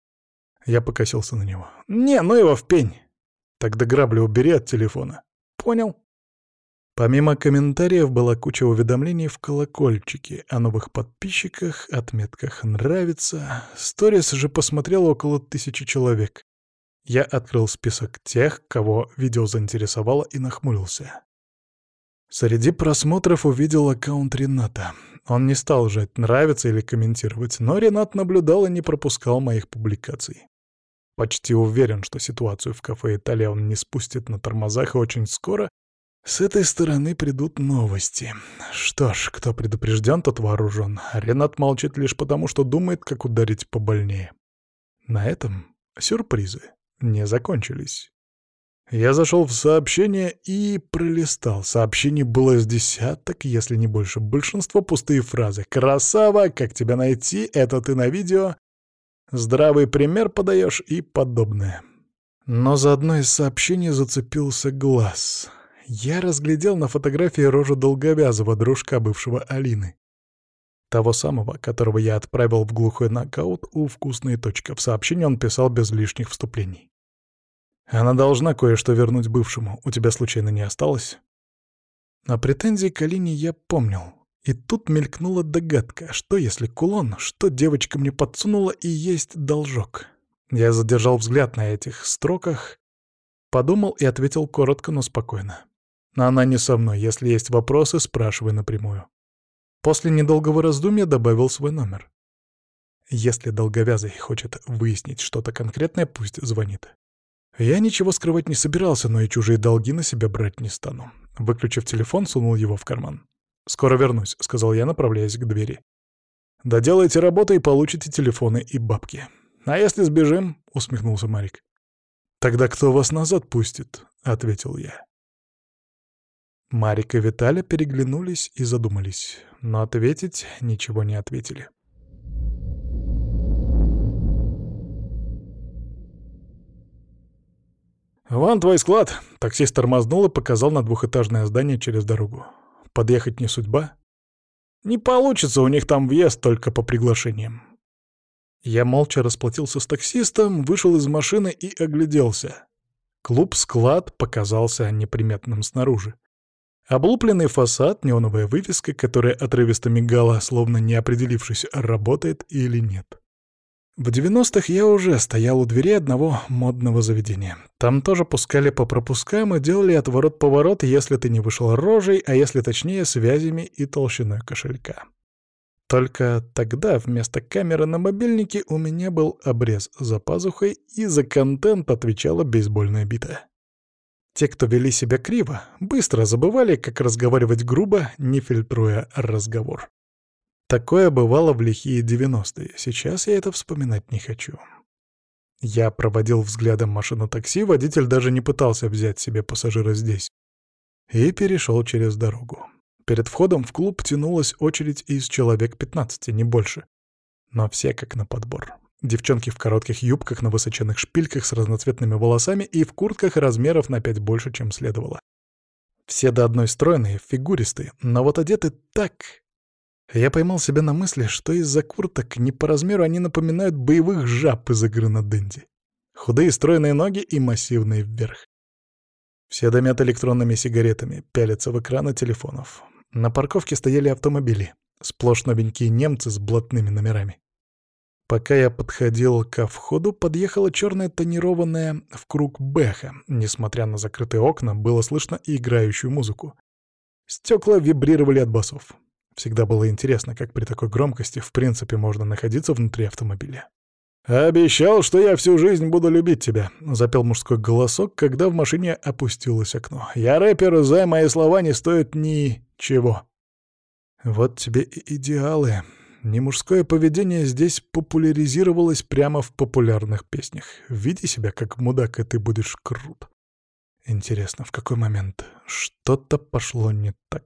Я покосился на него. «Не, ну его в пень!» «Тогда грабли убери от телефона». «Понял». Помимо комментариев была куча уведомлений в колокольчике о новых подписчиках, отметках «Нравится». Сторис же посмотрело около 1000 человек. Я открыл список тех, кого видео заинтересовало, и нахмурился. Среди просмотров увидел аккаунт Рената. Он не стал жать «нравится» или комментировать, но Ренат наблюдал и не пропускал моих публикаций. Почти уверен, что ситуацию в кафе «Италия» он не спустит на тормозах, и очень скоро с этой стороны придут новости. Что ж, кто предупрежден, тот вооружен. Ренат молчит лишь потому, что думает, как ударить побольнее. На этом сюрпризы не закончились. Я зашел в сообщения и пролистал. Сообщений было с десяток, если не больше. Большинство пустые фразы. «Красава! Как тебя найти? Это ты на видео?» «Здравый пример подаешь» и подобное. Но за одно из сообщений зацепился глаз. Я разглядел на фотографии рожу долговязого дружка бывшего Алины. Того самого, которого я отправил в глухой нокаут у «Вкусной точки». В сообщении он писал без лишних вступлений. «Она должна кое-что вернуть бывшему. У тебя случайно не осталось?» А претензии к Алине я помнил. И тут мелькнула догадка, что если кулон, что девочка мне подсунула, и есть должок. Я задержал взгляд на этих строках, подумал и ответил коротко, но спокойно. «Она не со мной. Если есть вопросы, спрашивай напрямую». После недолгого раздумья добавил свой номер. Если долговязый хочет выяснить что-то конкретное, пусть звонит. Я ничего скрывать не собирался, но и чужие долги на себя брать не стану. Выключив телефон, сунул его в карман. «Скоро вернусь», — сказал я, направляясь к двери. «Доделайте работу и получите телефоны и бабки». «А если сбежим?» — усмехнулся Марик. «Тогда кто вас назад пустит?» — ответил я. Марик и Виталя переглянулись и задумались, но ответить ничего не ответили. «Вон твой склад!» — таксист тормознул и показал на двухэтажное здание через дорогу. «Подъехать не судьба?» «Не получится, у них там въезд только по приглашениям». Я молча расплатился с таксистом, вышел из машины и огляделся. Клуб-склад показался неприметным снаружи. Облупленный фасад, неоновая вывеска, которая отрывисто мигала, словно не определившись, работает или нет. В 90-х я уже стоял у двери одного модного заведения. Там тоже пускали по пропускам и делали отворот-поворот, если ты не вышел рожей, а если точнее, связями и толщиной кошелька. Только тогда вместо камеры на мобильнике у меня был обрез за пазухой, и за контент отвечала бейсбольная бита. Те, кто вели себя криво, быстро забывали, как разговаривать грубо, не фильтруя разговор. Такое бывало в лихие 90-е, сейчас я это вспоминать не хочу. Я проводил взглядом машину такси, водитель даже не пытался взять себе пассажира здесь. И перешел через дорогу. Перед входом в клуб тянулась очередь из человек 15, не больше. Но все как на подбор. Девчонки в коротких юбках на высоченных шпильках с разноцветными волосами и в куртках размеров на 5 больше, чем следовало. Все до одной стройные, фигуристые, но вот одеты так... Я поймал себя на мысли, что из-за курток не по размеру они напоминают боевых жаб из игры на Денди. Худые стройные ноги и массивные вверх. Все дымят электронными сигаретами, пялятся в экраны телефонов. На парковке стояли автомобили, сплошь новенькие немцы с блатными номерами. Пока я подходил ко входу, подъехала черная тонированная в круг бэха. Несмотря на закрытые окна, было слышно и играющую музыку. Стекла вибрировали от басов. Всегда было интересно, как при такой громкости в принципе можно находиться внутри автомобиля. «Обещал, что я всю жизнь буду любить тебя», — запел мужской голосок, когда в машине опустилось окно. «Я рэпер, за мои слова не стоят ничего». Вот тебе и идеалы. Немужское поведение здесь популяризировалось прямо в популярных песнях. Веди себя как мудак, и ты будешь крут. Интересно, в какой момент что-то пошло не так?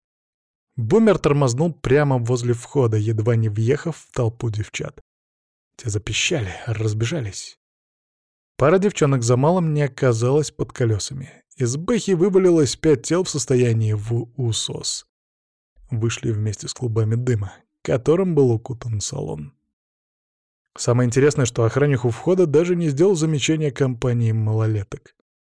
Бумер тормознул прямо возле входа, едва не въехав в толпу девчат. Те запищали, разбежались. Пара девчонок за малым не оказалась под колесами. Из бэхи вывалилось 5 тел в состоянии в усос. Вышли вместе с клубами дыма, которым был укутан салон. Самое интересное, что охранник у входа даже не сделал замечания компании малолеток.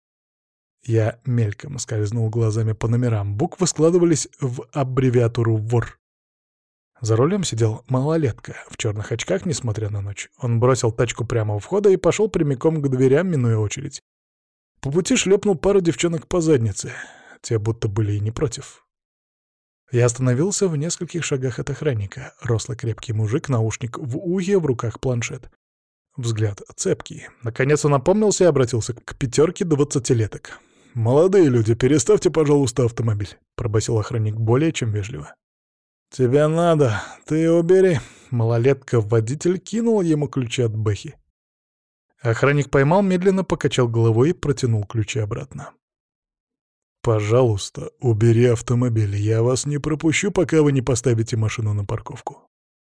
Я мельком скользнул глазами по номерам. Буквы складывались в аббревиатуру «ВОР». За рулем сидел малолетка в черных очках, несмотря на ночь. Он бросил тачку прямо у входа и пошел прямиком к дверям, минуя очередь. По пути шлепнул пару девчонок по заднице. Те будто были и не против. Я остановился в нескольких шагах от охранника. Рослый крепкий мужик, наушник в ухе, в руках планшет. Взгляд цепкий. Наконец он опомнился и обратился к 5 20-леток. «Молодые люди, переставьте, пожалуйста, автомобиль», — пробасил охранник более чем вежливо. «Тебе надо, ты убери». Малолетка-водитель кинул ему ключи от бэхи. Охранник поймал, медленно покачал головой и протянул ключи обратно. «Пожалуйста, убери автомобиль, я вас не пропущу, пока вы не поставите машину на парковку».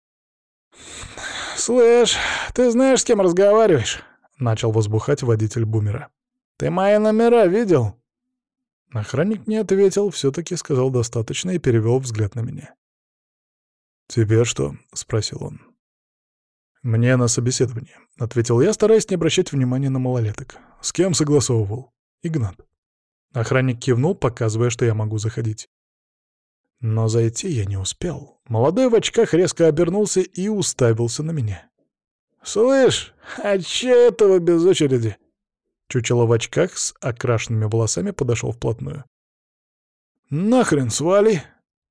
«Слышь, ты знаешь, с кем разговариваешь?» — начал возбухать водитель бумера. «Ты мои номера видел?» Охранник не ответил, все-таки сказал достаточно и перевел взгляд на меня. «Тебе что?» — спросил он. «Мне на собеседование», — ответил я, стараясь не обращать внимания на малолеток. «С кем согласовывал?» «Игнат». Охранник кивнул, показывая, что я могу заходить. Но зайти я не успел. Молодой в очках резко обернулся и уставился на меня. «Слышь, а че этого без очереди?» Чучело в очках с окрашенными волосами подошел вплотную. «Нахрен свали!»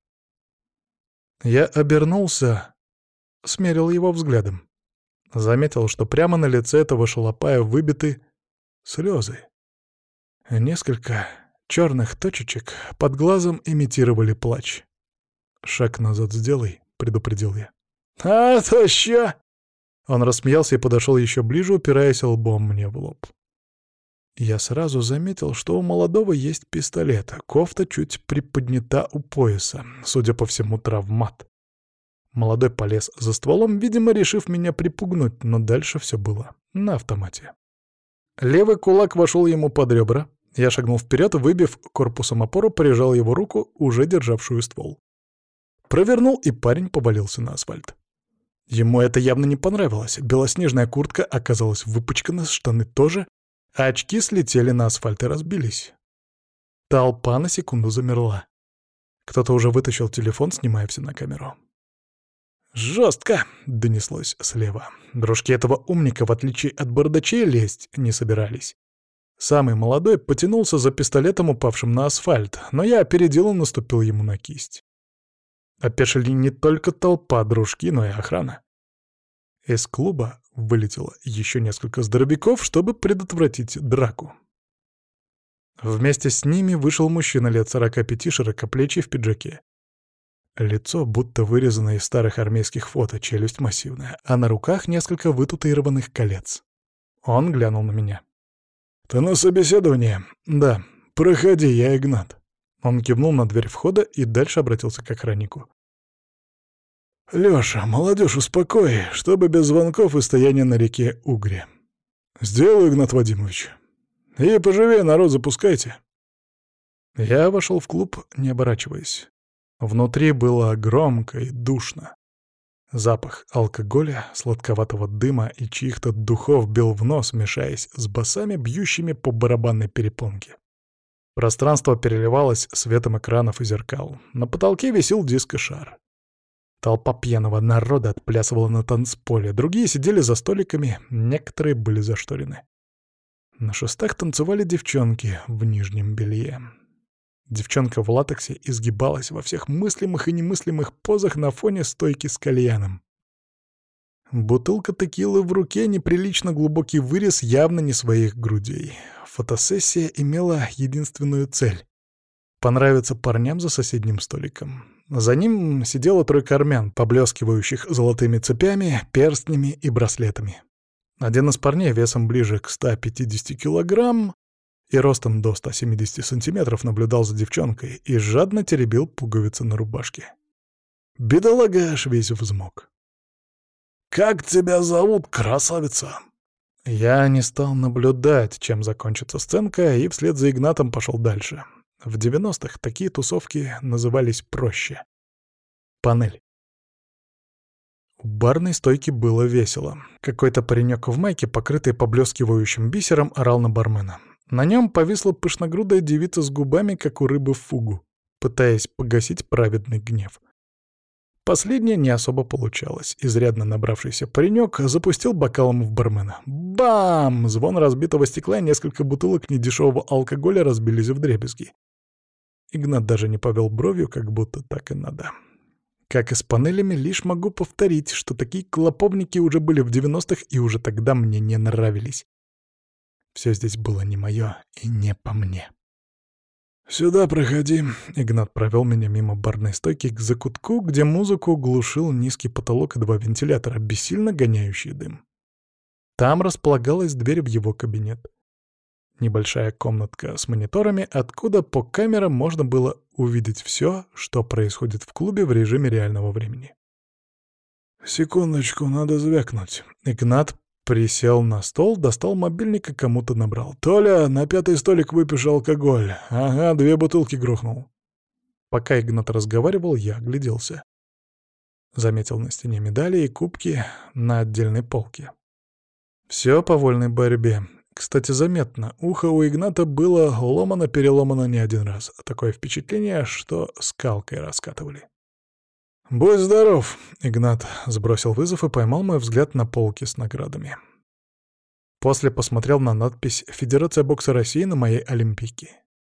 Я обернулся, смерил его взглядом. Заметил, что прямо на лице этого шалопая выбиты слезы. Несколько черных точечек под глазом имитировали плач. «Шаг назад сделай», — предупредил я. «А то ща!» Он рассмеялся и подошел еще ближе, упираясь лбом мне в лоб. Я сразу заметил, что у молодого есть пистолет, кофта чуть приподнята у пояса, судя по всему, травмат. Молодой полез за стволом, видимо, решив меня припугнуть, но дальше все было на автомате. Левый кулак вошел ему под ребра. Я шагнул вперед, выбив корпусом опору, прижал его руку, уже державшую ствол. Провернул, и парень повалился на асфальт. Ему это явно не понравилось. Белоснежная куртка оказалась выпачкана, штаны тоже, а очки слетели на асфальт и разбились. Толпа на секунду замерла. Кто-то уже вытащил телефон, снимая все на камеру. «Жестко!» — донеслось слева. Дружки этого умника, в отличие от бардачей, лезть не собирались. Самый молодой потянулся за пистолетом, упавшим на асфальт, но я опередил и наступил ему на кисть. Опешили не только толпа дружки, но и охрана. Из клуба вылетело еще несколько здоровяков, чтобы предотвратить драку. Вместе с ними вышел мужчина лет 45, широкоплечий, в пиджаке. Лицо будто вырезано из старых армейских фото, челюсть массивная, а на руках несколько вытатуированных колец. Он глянул на меня. «Ты на собеседование?» «Да. Проходи, я Игнат». Он кивнул на дверь входа и дальше обратился к охраннику. «Лёша, молодежь, успокой, чтобы без звонков и стояния на реке Угре». «Сделаю, Игнат Вадимович. И поживее народ запускайте». Я вошел в клуб, не оборачиваясь. Внутри было громко и душно. Запах алкоголя, сладковатого дыма и чьих-то духов бил в нос, мешаясь с басами, бьющими по барабанной перепонке. Пространство переливалось светом экранов и зеркал. На потолке висел диско-шар. Толпа пьяного народа отплясывала на танцполе, другие сидели за столиками, некоторые были зашторены. На шестах танцевали девчонки в нижнем белье. Девчонка в латексе изгибалась во всех мыслимых и немыслимых позах на фоне стойки с кальяном. Бутылка текилы в руке, неприлично глубокий вырез, явно не своих грудей. Фотосессия имела единственную цель — понравиться парням за соседним столиком. За ним сидело тройка армян, поблескивающих золотыми цепями, перстнями и браслетами. Один из парней весом ближе к 150 килограмм и ростом до 170 сантиметров наблюдал за девчонкой и жадно теребил пуговицы на рубашке. Бедолага аж весь взмок. «Как тебя зовут, красавица?» Я не стал наблюдать, чем закончится сценка, и вслед за Игнатом пошел дальше. В 90-х такие тусовки назывались проще. Панель. У барной стойки было весело. Какой-то паренек в майке, покрытой поблескивающим бисером, орал на бармена. На нем повисла пышногрудая девица с губами, как у рыбы в фугу, пытаясь погасить праведный гнев. Последнее не особо получалось. Изрядно набравшийся паренек запустил бокалом в бармена. Бам! Звон разбитого стекла и несколько бутылок недешевого алкоголя разбились вдребезги. Игнат даже не повел бровью, как будто так и надо. Как и с панелями, лишь могу повторить, что такие клоповники уже были в 90-х и уже тогда мне не нравились. Все здесь было не мое и не по мне. «Сюда проходи». Игнат провел меня мимо барной стойки к закутку, где музыку глушил низкий потолок и два вентилятора, бессильно гоняющие дым. Там располагалась дверь в его кабинет. Небольшая комнатка с мониторами, откуда по камерам можно было увидеть все, что происходит в клубе в режиме реального времени. «Секундочку, надо звякнуть». Игнат присел на стол, достал мобильник и кому-то набрал. «Толя, на 5-й столик выпьешь алкоголь. Ага, 2 бутылки грохнул». Пока Игнат разговаривал, я огляделся. Заметил на стене медали и кубки на отдельной полке. Все по вольной борьбе. Кстати, заметно, ухо у Игната было ломано-переломано не один раз. Такое впечатление, что скалкой раскатывали. «Будь здоров!» — Игнат сбросил вызов и поймал мой взгляд на полке с наградами. После посмотрел на надпись «Федерация бокса России» на моей олимпийке.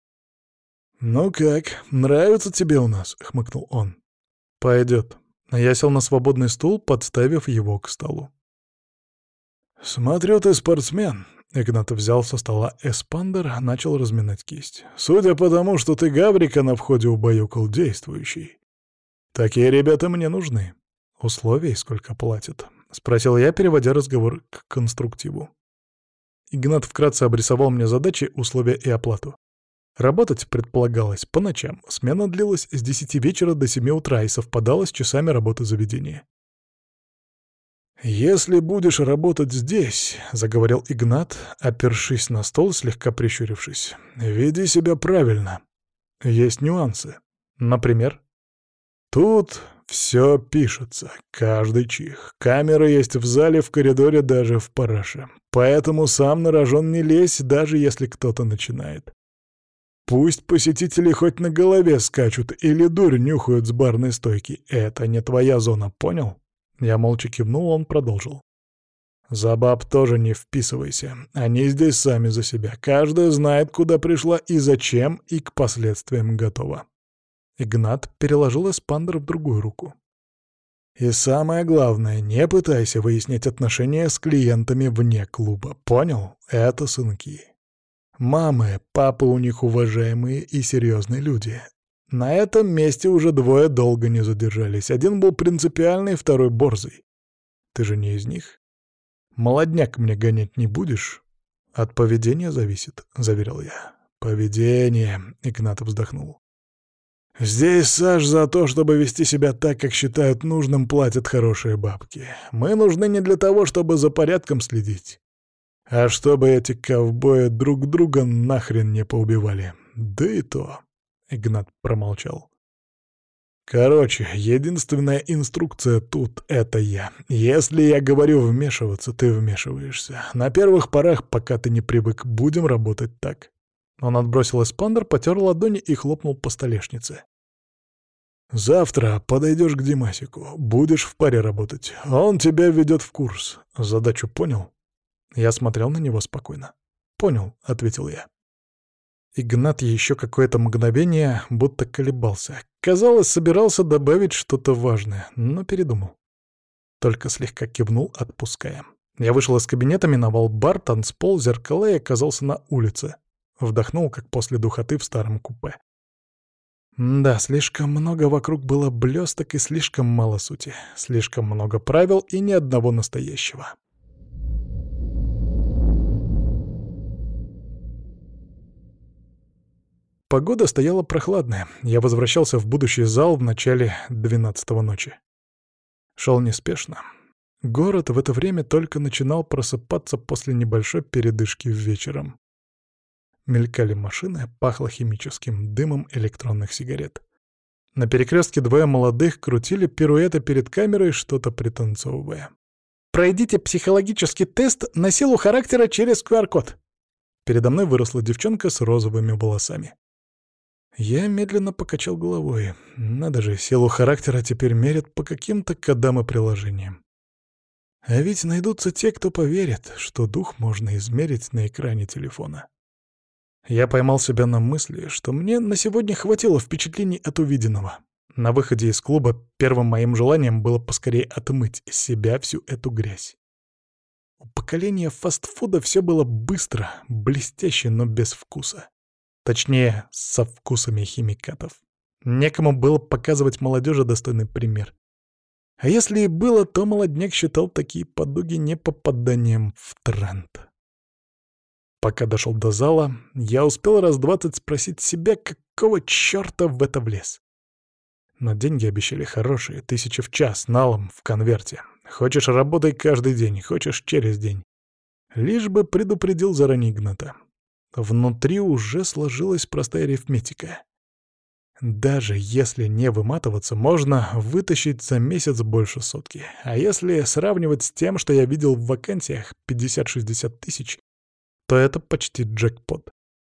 «Ну как, нравится тебе у нас?» — хмыкнул он. «Пойдет». Я сел на свободный стул, подставив его к столу. «Смотрю, ты спортсмен». Игнат взял со стола эспандер, начал разминать кисть. «Судя по тому, что ты Гаврика на входе убаюкал, действующий. Такие ребята мне нужны». «Условий сколько платят?» — спросил я, переводя разговор к конструктиву. Игнат вкратце обрисовал мне задачи, условия и оплату. Работать предполагалось по ночам. Смена длилась с 10 вечера до 7 утра и совпадала с часами работы заведения. «Если будешь работать здесь», — заговорил Игнат, опершись на стол, слегка прищурившись, — «веди себя правильно. Есть нюансы. Например?» «Тут все пишется, каждый чих. Камера есть в зале, в коридоре, даже в параше. Поэтому сам на рожон не лезь, даже если кто-то начинает. Пусть посетители хоть на голове скачут или дурь нюхают с барной стойки. Это не твоя зона, понял?» Я молча кивнул, он продолжил. «За баб тоже не вписывайся. Они здесь сами за себя. Каждая знает, куда пришла и зачем, и к последствиям готова». Игнат переложил эспандер в другую руку. «И самое главное, не пытайся выяснять отношения с клиентами вне клуба. Понял? Это сынки. Мамы, папы у них уважаемые и серьезные люди. На этом месте уже двое долго не задержались. Один был принципиальный, второй борзый. Ты же не из них? Молодняк мне гонять не будешь? От поведения зависит», — заверил я. «Поведение», — Игнат вздохнул. «Здесь, Саш, за то, чтобы вести себя так, как считают нужным, платят хорошие бабки. Мы нужны не для того, чтобы за порядком следить, а чтобы эти ковбои друг друга нахрен не поубивали. Да и то...» — Игнат промолчал. «Короче, единственная инструкция тут — это я. Если я говорю вмешиваться, ты вмешиваешься. На первых порах, пока ты не привык, будем работать так». Он отбросил эспандер, потер ладони и хлопнул по столешнице. «Завтра подойдешь к Димасику, будешь в паре работать. Он тебя введет в курс. Задачу понял?» Я смотрел на него спокойно. «Понял», — ответил я. Игнат еще какое-то мгновение будто колебался. Казалось, собирался добавить что-то важное, но передумал. Только слегка кивнул, отпуская. Я вышел из кабинета, миновал бар, танцпол, зеркала и оказался на улице. Вдохнул, как после духоты в старом купе. Да, слишком много вокруг было блесток и слишком мало сути. Слишком много правил и ни одного настоящего. Погода стояла прохладная. Я возвращался в будущий зал в начале 12-го ночи. Шел неспешно. Город в это время только начинал просыпаться после небольшой передышки вечером. Мелькали машины, пахло химическим дымом электронных сигарет. На перекрестке двое молодых крутили пируэты перед камерой, что-то пританцовывая. «Пройдите психологический тест на силу характера через QR-код». Передо мной выросла девчонка с розовыми волосами. Я медленно покачал головой. Надо же, силу характера теперь мерят по каким-то кодам и приложениям. А ведь найдутся те, кто поверит, что дух можно измерить на экране телефона. Я поймал себя на мысли, что мне на сегодня хватило впечатлений от увиденного. На выходе из клуба первым моим желанием было поскорее отмыть из себя всю эту грязь. У поколения фастфуда все было быстро, блестяще, но без вкуса. Точнее, со вкусами химикатов. Некому было показывать молодежи достойный пример. А если и было, то молодняк считал такие подуги не попаданием в тренд. Пока дошел до зала, я успел раз 20 спросить себя, какого черта в это влез. Но деньги обещали хорошие, 1000 в час, налом, в конверте. Хочешь — работай каждый день, хочешь — через день. Лишь бы предупредил заранее Игната. Внутри уже сложилась простая арифметика. Даже если не выматываться, можно вытащить за месяц больше сотки. А если сравнивать с тем, что я видел в вакансиях, 50-60 тысяч, то это почти джекпот.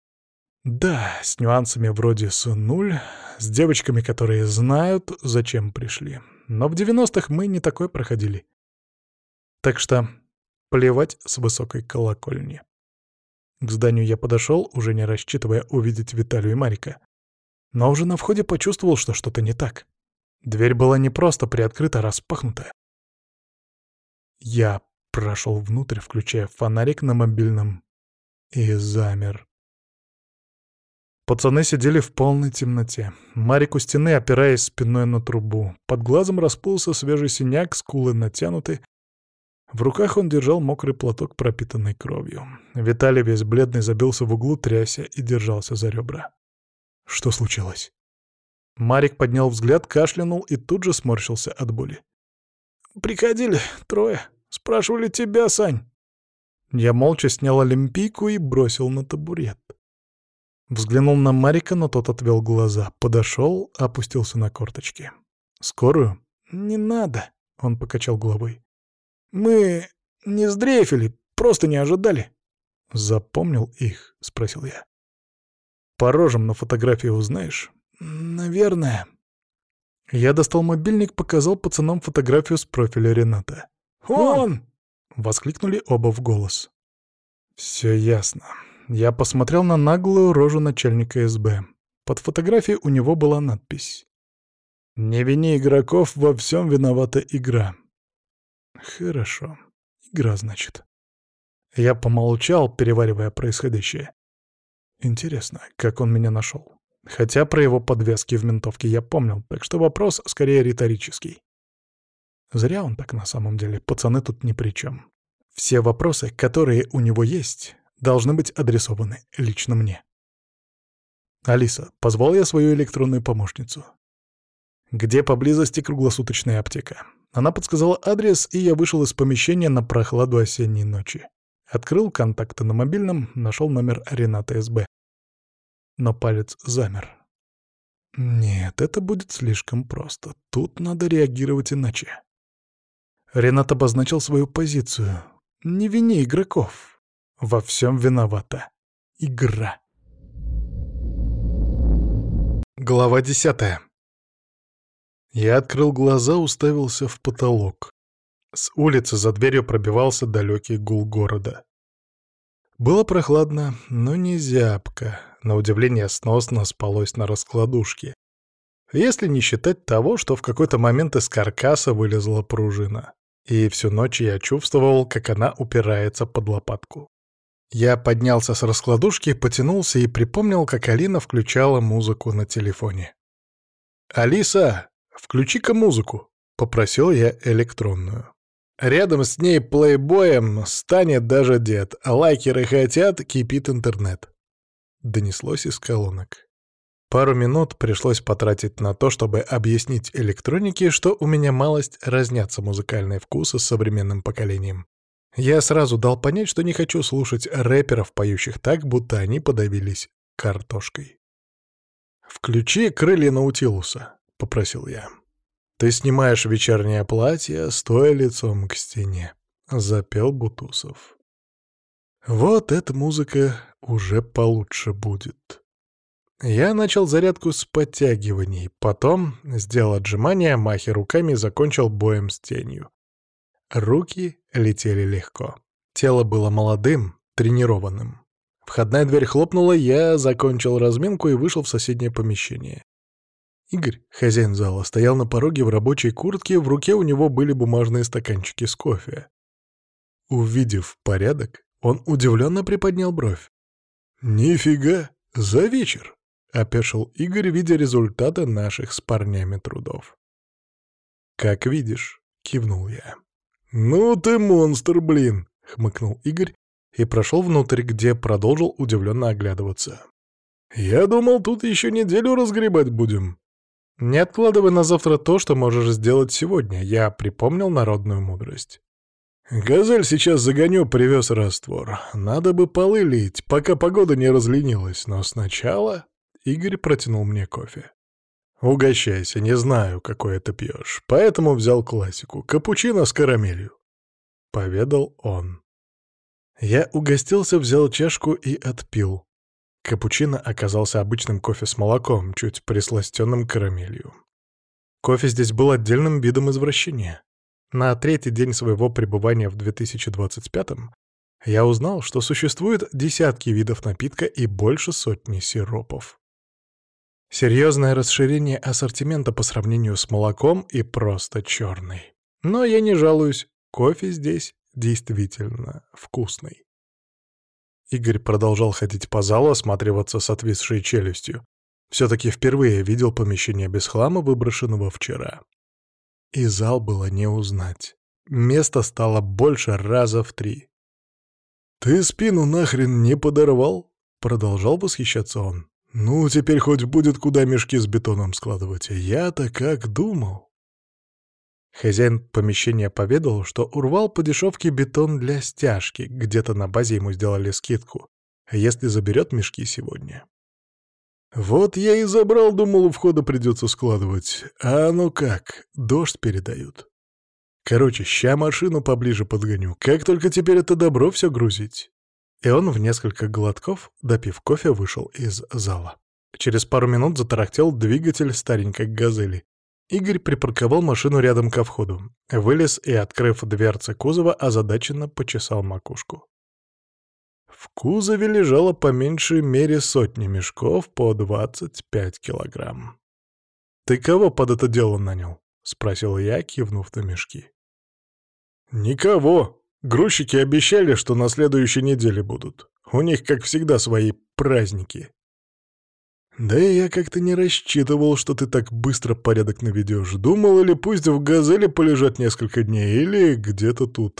Да, с нюансами вроде с0, с девочками, которые знают, зачем пришли. Но в 90-х мы не такое проходили. Так что плевать с высокой колокольни. К зданию я подошел, уже не рассчитывая увидеть Виталию и Марика. Но уже на входе почувствовал, что что-то не так. Дверь была не просто приоткрыта, а распахнута. Я прошел внутрь, включая фонарик на мобильном, и замер. Пацаны сидели в полной темноте. Марик у стены, опираясь спиной на трубу. Под глазом расплылся свежий синяк, скулы натянуты. В руках он держал мокрый платок, пропитанный кровью. Виталий, весь бледный, забился в углу, тряся и держался за ребра. Что случилось? Марик поднял взгляд, кашлянул и тут же сморщился от боли. «Приходили трое. Спрашивали тебя, Сань». Я молча снял олимпийку и бросил на табурет. Взглянул на Марика, но тот отвел глаза. Подошел, опустился на корточки. «Скорую?» «Не надо», — он покачал головой. «Мы не сдрейфили, просто не ожидали». «Запомнил их?» — спросил я. «По рожам на фотографии узнаешь?» «Наверное». Я достал мобильник, показал пацанам фотографию с профиля Рената. «Он!» — воскликнули оба в голос. Все ясно. Я посмотрел на наглую рожу начальника СБ. Под фотографией у него была надпись: «Не вини игроков, во всем виновата игра». Хорошо. Игра, значит. Я помолчал, переваривая происходящее. Интересно, как он меня нашел. Хотя про его подвески в ментовке я помнил, так что вопрос скорее риторический. Зря он так на самом деле, пацаны тут ни при чем. Все вопросы, которые у него есть, должны быть адресованы лично мне. «Алиса», — позвал я свою электронную помощницу. «Где поблизости круглосуточная аптека?» Она подсказала адрес, и я вышел из помещения на прохладу осенней ночи. Открыл контакты на мобильном, нашел номер Рената СБ. Но палец замер. Нет, это будет слишком просто. Тут надо реагировать иначе. Ренат обозначил свою позицию. Не вини игроков. Во всем виновата игра. Глава 10. Я открыл глаза, уставился в потолок. С улицы за дверью пробивался далекий гул города. Было прохладно, но не зябко. На удивление сносно спалось на раскладушке. Если не считать того, что в какой-то момент из каркаса вылезла пружина. И всю ночь я чувствовал, как она упирается под лопатку. Я поднялся с раскладушки, потянулся и припомнил, как Алина включала музыку на телефоне. «Алиса, включи-ка музыку», — попросил я электронную. Рядом с ней плейбоем станет даже дед. Лайкеры хотят, кипит интернет. Донеслось из колонок. Пару минут пришлось потратить на то, чтобы объяснить электронике, что у меня малость разнятся музыкальные вкусы с современным поколением. Я сразу дал понять, что не хочу слушать рэперов, поющих так, будто они подавились картошкой. «Включи «Крылья Наутилуса», — попросил я. «Ты снимаешь вечернее платье, стоя лицом к стене», — запел Бутусов. «Вот эта музыка уже получше будет». Я начал зарядку с подтягиваний, потом сделал отжимания, махи руками и закончил боем с тенью. Руки летели легко. Тело было молодым, тренированным. Входная дверь хлопнула, я закончил разминку и вышел в соседнее помещение. Игорь, хозяин зала, стоял на пороге в рабочей куртке, в руке у него были бумажные стаканчики с кофе. Увидев порядок, он удивленно приподнял бровь. «Нифига, за вечер!» — опешил Игорь, видя результаты наших с парнями трудов. «Как видишь», — кивнул я. «Ну ты монстр, блин!» — хмыкнул Игорь и прошел внутрь, где продолжил удивленно оглядываться. «Я думал, тут еще неделю разгребать будем». «Не откладывай на завтра то, что можешь сделать сегодня», — я припомнил народную мудрость. «Газель сейчас загоню, привез раствор. Надо бы полы лить, пока погода не разленилась, но сначала...» Игорь протянул мне кофе. «Угощайся, не знаю, какой это пьешь, поэтому взял классику, капучино с карамелью», — поведал он. Я угостился, взял чашку и отпил. Капучино оказался обычным кофе с молоком, чуть присластенным карамелью. Кофе здесь был отдельным видом извращения. На третий день своего пребывания в 2025-м я узнал, что существует десятки видов напитка и больше сотни сиропов. Серьезное расширение ассортимента по сравнению с молоком и просто черный. Но я не жалуюсь, кофе здесь действительно вкусный. Игорь продолжал ходить по залу, осматриваться с отвисшей челюстью. Все-таки впервые видел помещение без хлама, выброшенного вчера. И зал было не узнать. Места стало больше раза в 3. «Ты спину нахрен не подорвал?» — продолжал восхищаться он. «Ну, теперь хоть будет куда мешки с бетоном складывать. Я-то как думал». Хозяин помещения поведал, что урвал по дешевке бетон для стяжки, где-то на базе ему сделали скидку, если заберет мешки сегодня. «Вот я и забрал, думал, у входа придется складывать. А ну как, дождь передают. Короче, ща машину поближе подгоню, как только теперь это добро все грузить». И он в несколько глотков, допив кофе, вышел из зала. Через пару минут затарахтел двигатель старенькой «Газели», Игорь припарковал машину рядом ко входу, вылез и, открыв дверцы кузова, озадаченно почесал макушку. В кузове лежало по меньшей мере 100 мешков по 25 килограмм. «Ты кого под это дело нанял?» — спросил я, кивнув на мешки. «Никого. Грузчики обещали, что на следующей неделе будут. У них, как всегда, свои праздники». «Да и я как-то не рассчитывал, что ты так быстро порядок наведешь. Думал, или пусть в «Газели» полежат несколько дней, или где-то тут